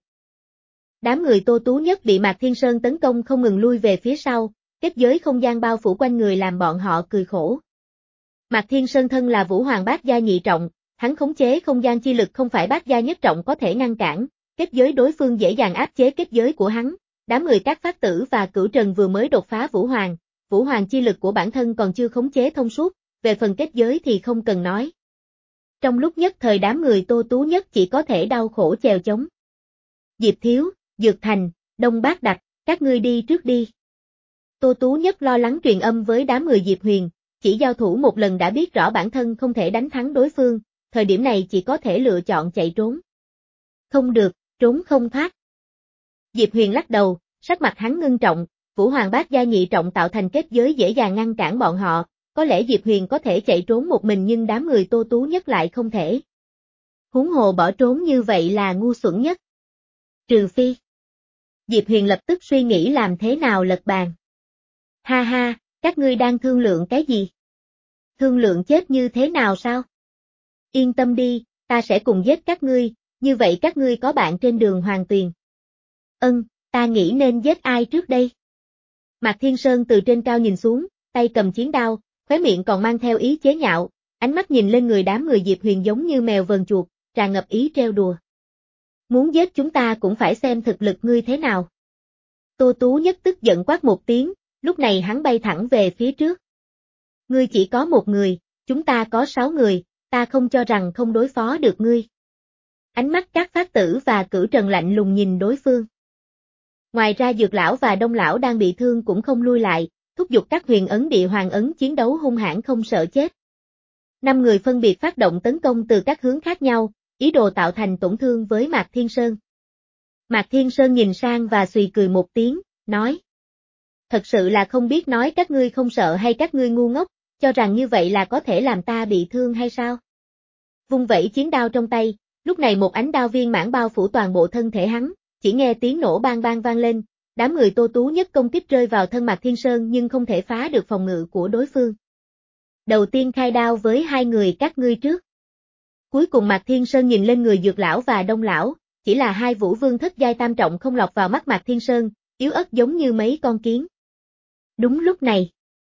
Đám người Tô Tú Nhất bị Mạc Thiên Sơn tấn công không ngừng lui về phía sau, kết giới không gian bao phủ quanh người làm bọn họ cười khổ. Mạc Thiên Sơn thân là Vũ Hoàng Bát Gia nhị trọng, hắn khống chế không gian chi lực không phải Bát Gia nhất trọng có thể ngăn cản, kết giới đối phương dễ dàng áp chế kết giới của hắn. Đám người các phát tử và Cửu Trần vừa mới đột phá Vũ Hoàng, Vũ Hoàng chi lực của bản thân còn chưa khống chế thông suốt, về phần kết giới thì không cần nói. Trong lúc nhất thời đám người Tô Tú Nhất chỉ có thể đau khổ chèo chống. Diệp Thiếu, Dược Thành, Đông Bác Đặc, các ngươi đi trước đi. Tô Tú Nhất lo lắng truyền âm với đám người Diệp Huyền, chỉ giao thủ một lần đã biết rõ bản thân không thể đánh thắng đối phương, thời điểm này chỉ có thể lựa chọn chạy trốn. Không được, trốn không thoát. Diệp Huyền lắc đầu, sắc mặt hắn ngưng trọng, Vũ Hoàng Bát Gia nhị trọng tạo thành kết giới dễ dàng ngăn cản bọn họ, có lẽ Diệp Huyền có thể chạy trốn một mình nhưng đám người Tô Tú Nhất lại không thể. Huống hồ bỏ trốn như vậy là ngu xuẩn nhất. Trừ phi. Diệp Huyền lập tức suy nghĩ làm thế nào lật bàn. Ha ha, các ngươi đang thương lượng cái gì? Thương lượng chết như thế nào sao? Yên tâm đi, ta sẽ cùng giết các ngươi, như vậy các ngươi có bạn trên đường Hoàng Tuyền. Ân, ta nghĩ nên giết ai trước đây? Mạc Thiên Sơn từ trên cao nhìn xuống, tay cầm chiến đao, khóe miệng còn mang theo ý chế nhạo, ánh mắt nhìn lên người đám người Diệp Huyền giống như mèo vờn chuột, tràn ngập ý trêu đùa. Muốn giết chúng ta cũng phải xem thực lực ngươi thế nào. Tô Tú Nhất tức giận quát một tiếng, lúc này hắn bay thẳng về phía trước. Ngươi chỉ có một người, chúng ta có sáu người, ta không cho rằng không đối phó được ngươi. Ánh mắt các phát tử và cửu trần lạnh lùng nhìn đối phương. Ngoài ra Dược lão và Đông lão đang bị thương cũng không lui lại, thúc giục các huyền ấn địa hoàng ấn chiến đấu hung hãn không sợ chết. Năm người phân biệt phát động tấn công từ các hướng khác nhau, ý đồ tạo thành tổn thương với Mạc Thiên Sơn. Mạc Thiên Sơn nhìn sang và xùy cười một tiếng, nói. Thật sự là không biết nói các ngươi không sợ hay các ngươi ngu ngốc, cho rằng như vậy là có thể làm ta bị thương hay sao? Vung vẩy chiến đao trong tay, lúc này một ánh đao viên mãn bao phủ toàn bộ thân thể hắn, chỉ nghe tiếng nổ bang bang vang lên, đám người Tô Tú Nhất công kích rơi vào thân Mạc Thiên Sơn nhưng không thể phá được phòng ngự của đối phương. Đầu tiên khai đao với hai người các ngươi trước. Cuối cùng Mạc Thiên Sơn nhìn lên người Dược lão và Đông lão, chỉ là hai vũ vương thất giai tam trọng không lọt vào mắt Mạc Thiên Sơn, yếu ớt giống như mấy con kiến. Đúng lúc này.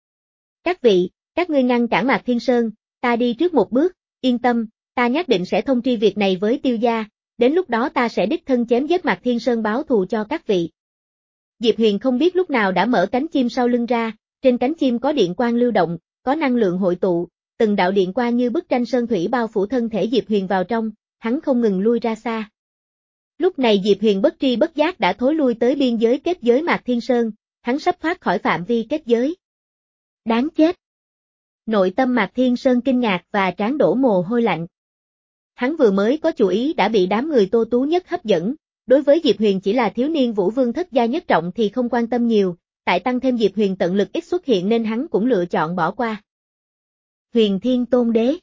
Các vị, các ngươi ngăn cản Mạc Thiên Sơn, ta đi trước một bước, yên tâm, ta nhất định sẽ thông tri việc này với Tiêu gia, đến lúc đó ta sẽ đích thân chém giết Mạc Thiên Sơn báo thù cho các vị. Diệp Huyền không biết lúc nào đã mở cánh chim sau lưng ra, trên cánh chim có điện quang lưu động, có năng lượng hội tụ, từng đạo điện quang như bức tranh sơn thủy bao phủ thân thể Diệp Huyền vào trong, hắn không ngừng lui ra xa. Lúc này Diệp Huyền bất tri bất giác đã thối lui tới biên giới kết giới Mạc Thiên Sơn, hắn sắp thoát khỏi phạm vi kết giới. Đáng chết! Nội tâm Mạc Thiên Sơn kinh ngạc và trán đổ mồ hôi lạnh. Hắn vừa mới có chủ ý đã bị đám người Tô Tú Nhất hấp dẫn, đối với Diệp Huyền chỉ là thiếu niên vũ vương thất gia nhất trọng thì không quan tâm nhiều, tại tăng thêm Diệp Huyền tận lực ít xuất hiện nên hắn cũng lựa chọn bỏ qua. Huyền Thiên Tôn Đế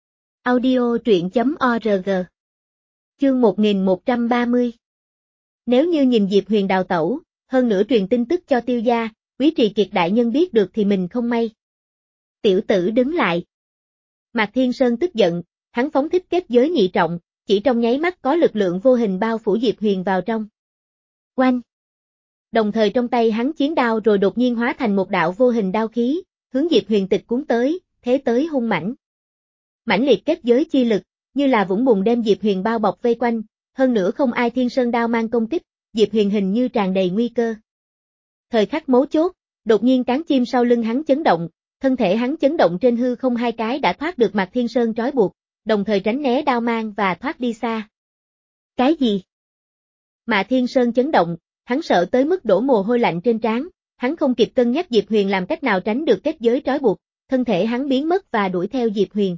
Audio truyện chấm org Chương một nghìn một trăm ba mươi Nếu như nhìn Diệp Huyền đào tẩu, hơn nữa truyền tin tức cho Tiêu gia, Quý Trì Kiệt đại nhân biết được thì mình không may. Tiểu tử đứng lại. Mạc Thiên Sơn tức giận, hắn phóng thích kết giới nhị trọng, chỉ trong nháy mắt có lực lượng vô hình bao phủ Diệp Huyền vào trong. Oanh! Đồng thời trong tay hắn chiến đao rồi đột nhiên hóa thành một đạo vô hình đao khí, hướng Diệp Huyền tịch cuốn tới, thế tới hung mãnh. Mãnh liệt kết giới chi lực, như là vũng bùn đem Diệp Huyền bao bọc vây quanh, hơn nữa không ai Thiên Sơn đao mang công kích, Diệp Huyền hình như tràn đầy nguy cơ. Thời khắc mấu chốt, đột nhiên cán chim sau lưng hắn chấn động, thân thể hắn chấn động trên hư không hai cái đã thoát được Mạc Thiên Sơn trói buộc, đồng thời tránh né đao mang và thoát đi xa. Cái gì? Mạc Thiên Sơn chấn động, hắn sợ tới mức đổ mồ hôi lạnh trên trán, hắn không kịp cân nhắc Diệp Huyền làm cách nào tránh được kết giới trói buộc, thân thể hắn biến mất và đuổi theo Diệp Huyền.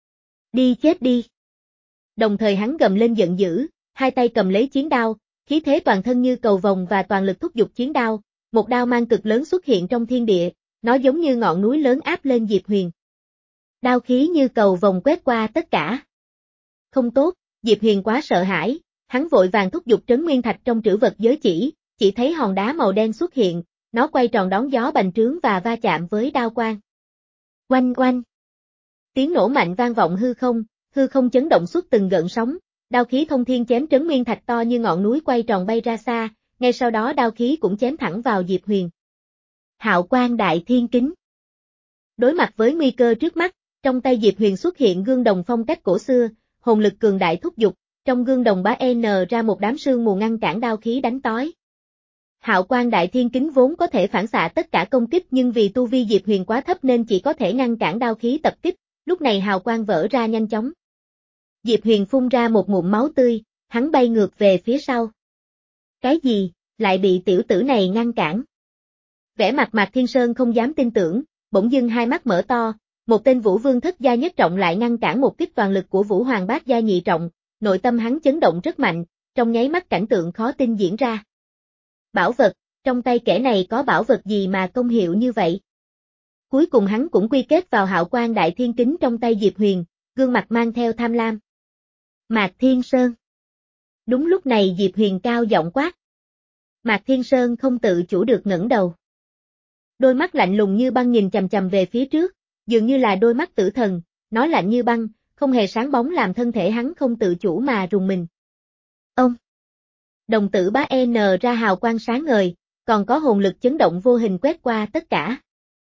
Đi chết đi! Đồng thời hắn gầm lên giận dữ, hai tay cầm lấy chiến đao, khí thế toàn thân như cầu vồng và toàn lực thúc giục chiến đao, một đao mang cực lớn xuất hiện trong thiên địa, nó giống như ngọn núi lớn áp lên Diệp Huyền. Đao khí như cầu vồng quét qua tất cả. Không tốt, Diệp Huyền quá sợ hãi, hắn vội vàng thúc giục trấn nguyên thạch trong trữ vật giới chỉ, chỉ thấy hòn đá màu đen xuất hiện, nó quay tròn đón gió bành trướng và va chạm với đao quang. Oanh oanh! Tiếng nổ mạnh vang vọng hư không, hư không chấn động suốt từng gợn sóng, đao khí thông thiên chém trấn nguyên thạch to như ngọn núi quay tròn bay ra xa, ngay sau đó đao khí cũng chém thẳng vào Diệp Huyền. Hạo Quang Đại Thiên Kính. Đối mặt với nguy cơ trước mắt, trong tay Diệp Huyền xuất hiện gương đồng phong cách cổ xưa, hồn lực cường đại thúc giục, trong gương đồng bá n ra một đám sương mù ngăn cản đao khí đánh tối. Hạo Quang Đại Thiên Kính vốn có thể phản xạ tất cả công kích nhưng vì tu vi Diệp Huyền quá thấp nên chỉ có thể ngăn cản đao khí tập kích, lúc này hào quang vỡ ra nhanh chóng. Diệp Huyền phun ra một ngụm máu tươi, hắn bay ngược về phía sau. Cái gì, lại bị tiểu tử này ngăn cản? Vẻ mặt Mạc Thiên Sơn không dám tin tưởng, bỗng dưng hai mắt mở to, một tên vũ vương thất gia nhất trọng lại ngăn cản một kích toàn lực của vũ hoàng bát gia nhị trọng, nội tâm hắn chấn động rất mạnh, trong nháy mắt cảnh tượng khó tin diễn ra. Bảo vật, trong tay kẻ này có bảo vật gì mà công hiệu như vậy? Cuối cùng hắn cũng quy kết vào Hạo Quang Đại Thiên Kính trong tay Diệp Huyền, gương mặt mang theo tham lam. Mạc Thiên Sơn. Đúng lúc này Diệp Huyền cao giọng quát. Mạc Thiên Sơn không tự chủ được ngẩng đầu. Đôi mắt lạnh lùng như băng nhìn chằm chằm về phía trước, dường như là đôi mắt tử thần, nó lạnh như băng, không hề sáng bóng làm thân thể hắn không tự chủ mà rùng mình. Ông! Đồng tử bá N ra hào quang sáng ngời, còn có hồn lực chấn động vô hình quét qua tất cả.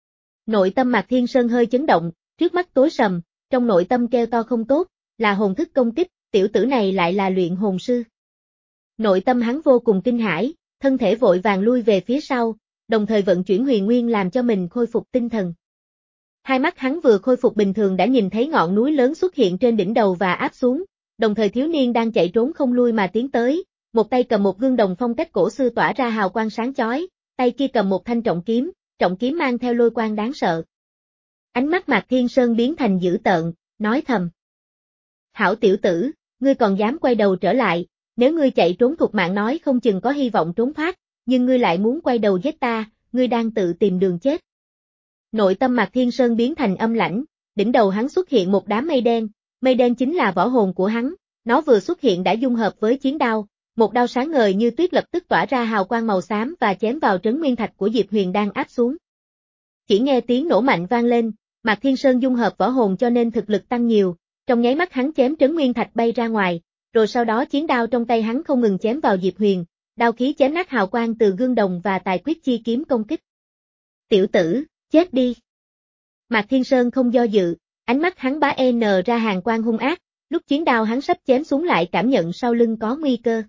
Nội tâm Mạc Thiên Sơn hơi chấn động, trước mắt tối sầm, trong nội tâm kêu to không tốt, là hồn thức công kích, tiểu tử này lại là luyện hồn sư. Nội tâm hắn vô cùng kinh hãi, thân thể vội vàng lui về phía sau, đồng thời vận chuyển huyền nguyên làm cho mình khôi phục tinh thần. Hai mắt hắn vừa khôi phục bình thường đã nhìn thấy ngọn núi lớn xuất hiện trên đỉnh đầu và áp xuống, đồng thời thiếu niên đang chạy trốn không lui mà tiến tới, một tay cầm một gương đồng phong cách cổ xưa tỏa ra hào quang sáng chói, tay kia cầm một thanh trọng kiếm, trọng kiếm mang theo lôi quang đáng sợ. Ánh mắt Mạc Thiên Sơn biến thành dữ tợn, nói thầm. Hảo tiểu tử, ngươi còn dám quay đầu trở lại, nếu ngươi chạy trốn thuộc mạng nói không chừng có hy vọng trốn thoát, nhưng ngươi lại muốn quay đầu giết ta, ngươi đang tự tìm đường chết. Nội tâm Mạc Thiên Sơn biến thành âm lãnh, đỉnh đầu hắn xuất hiện một đám mây đen, mây đen chính là võ hồn của hắn, nó vừa xuất hiện đã dung hợp với chiến đao, một đao sáng ngời như tuyết lập tức tỏa ra hào quang màu xám và chém vào trấn nguyên thạch của Diệp Huyền đang áp xuống. Chỉ nghe tiếng nổ mạnh vang lên, Mạc Thiên Sơn dung hợp võ hồn cho nên thực lực tăng nhiều, trong nháy mắt hắn chém trấn nguyên thạch bay ra ngoài, rồi sau đó chiến đao trong tay hắn không ngừng chém vào Diệp Huyền, đao khí chém nát hào quang từ gương đồng và tài quyết chi kiếm công kích. Tiểu tử, chết đi. Mạc Thiên Sơn không do dự, ánh mắt hắn bá n ra hàng quang hung ác, lúc chiến đao hắn sắp chém xuống lại cảm nhận sau lưng có nguy cơ.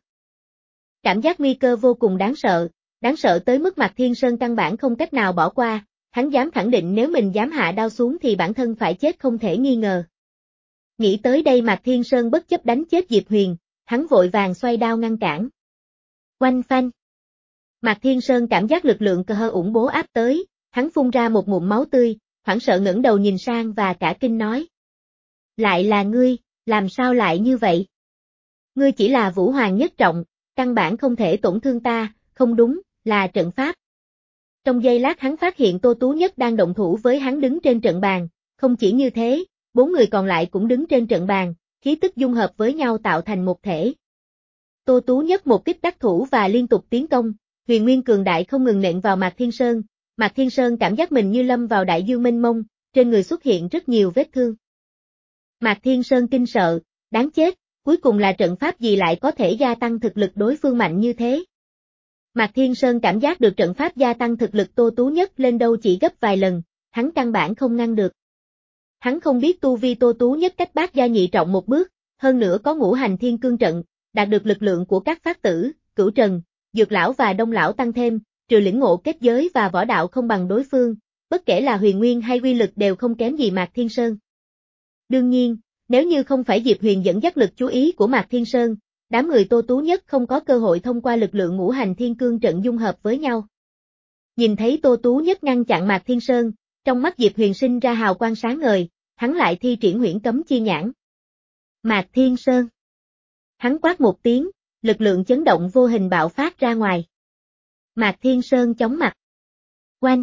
Cảm giác nguy cơ vô cùng đáng sợ, đáng sợ tới mức Mạc Thiên Sơn căn bản không cách nào bỏ qua, hắn dám khẳng định nếu mình dám hạ đao xuống thì bản thân phải chết không thể nghi ngờ. Nghĩ tới đây Mạc Thiên Sơn bất chấp đánh chết Diệp Huyền, hắn vội vàng xoay đao ngăn cản. Oanh phanh. Mạc Thiên Sơn cảm giác lực lượng cơ hơ ủng bố áp tới, hắn phun ra một ngụm máu tươi, hoảng sợ ngẩng đầu nhìn sang và cả kinh nói. Lại là ngươi, làm sao lại như vậy? Ngươi chỉ là Vũ Hoàng nhất trọng, căn bản không thể tổn thương ta, không đúng, là trận pháp. Trong giây lát hắn phát hiện Tô Tú Nhất đang động thủ với hắn đứng trên trận bàn, không chỉ như thế, bốn người còn lại cũng đứng trên trận bàn, khí tức dung hợp với nhau tạo thành một thể. Tô Tú Nhất một kích đắc thủ và liên tục tiến công, huyền nguyên cường đại không ngừng nện vào Mạc Thiên Sơn, Mạc Thiên Sơn cảm giác mình như lâm vào đại dương mênh mông, trên người xuất hiện rất nhiều vết thương. Mạc Thiên Sơn kinh sợ, đáng chết, cuối cùng là trận pháp gì lại có thể gia tăng thực lực đối phương mạnh như thế. Mạc Thiên Sơn cảm giác được trận pháp gia tăng thực lực Tô Tú Nhất lên đâu chỉ gấp vài lần, hắn căn bản không ngăn được. Hắn không biết tu vi Tô Tú Nhất cách bát gia nhị trọng một bước, hơn nữa có ngũ hành thiên cương trận, đạt được lực lượng của các pháp tử, Cửu Trần, Dược Lão và Đông Lão tăng thêm, trừ lĩnh ngộ kết giới và võ đạo không bằng đối phương, bất kể là huyền nguyên hay uy lực đều không kém gì Mạc Thiên Sơn. Đương nhiên, nếu như không phải Diệp Huyền dẫn dắt lực chú ý của Mạc Thiên Sơn, đám người Tô Tú Nhất không có cơ hội thông qua lực lượng ngũ hành thiên cương trận dung hợp với nhau. Nhìn thấy Tô Tú Nhất ngăn chặn Mạc Thiên Sơn, trong mắt Diệp Huyền sinh ra hào quang sáng ngời, hắn lại thi triển huyễn cấm chi nhãn. Mạc Thiên Sơn. Hắn quát một tiếng, lực lượng chấn động vô hình bạo phát ra ngoài. Mạc Thiên Sơn chóng mặt. Oanh.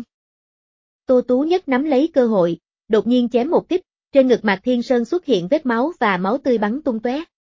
Tô Tú Nhất nắm lấy cơ hội, đột nhiên chém một kích, trên ngực Mạc Thiên Sơn xuất hiện vết máu và máu tươi bắn tung tóe.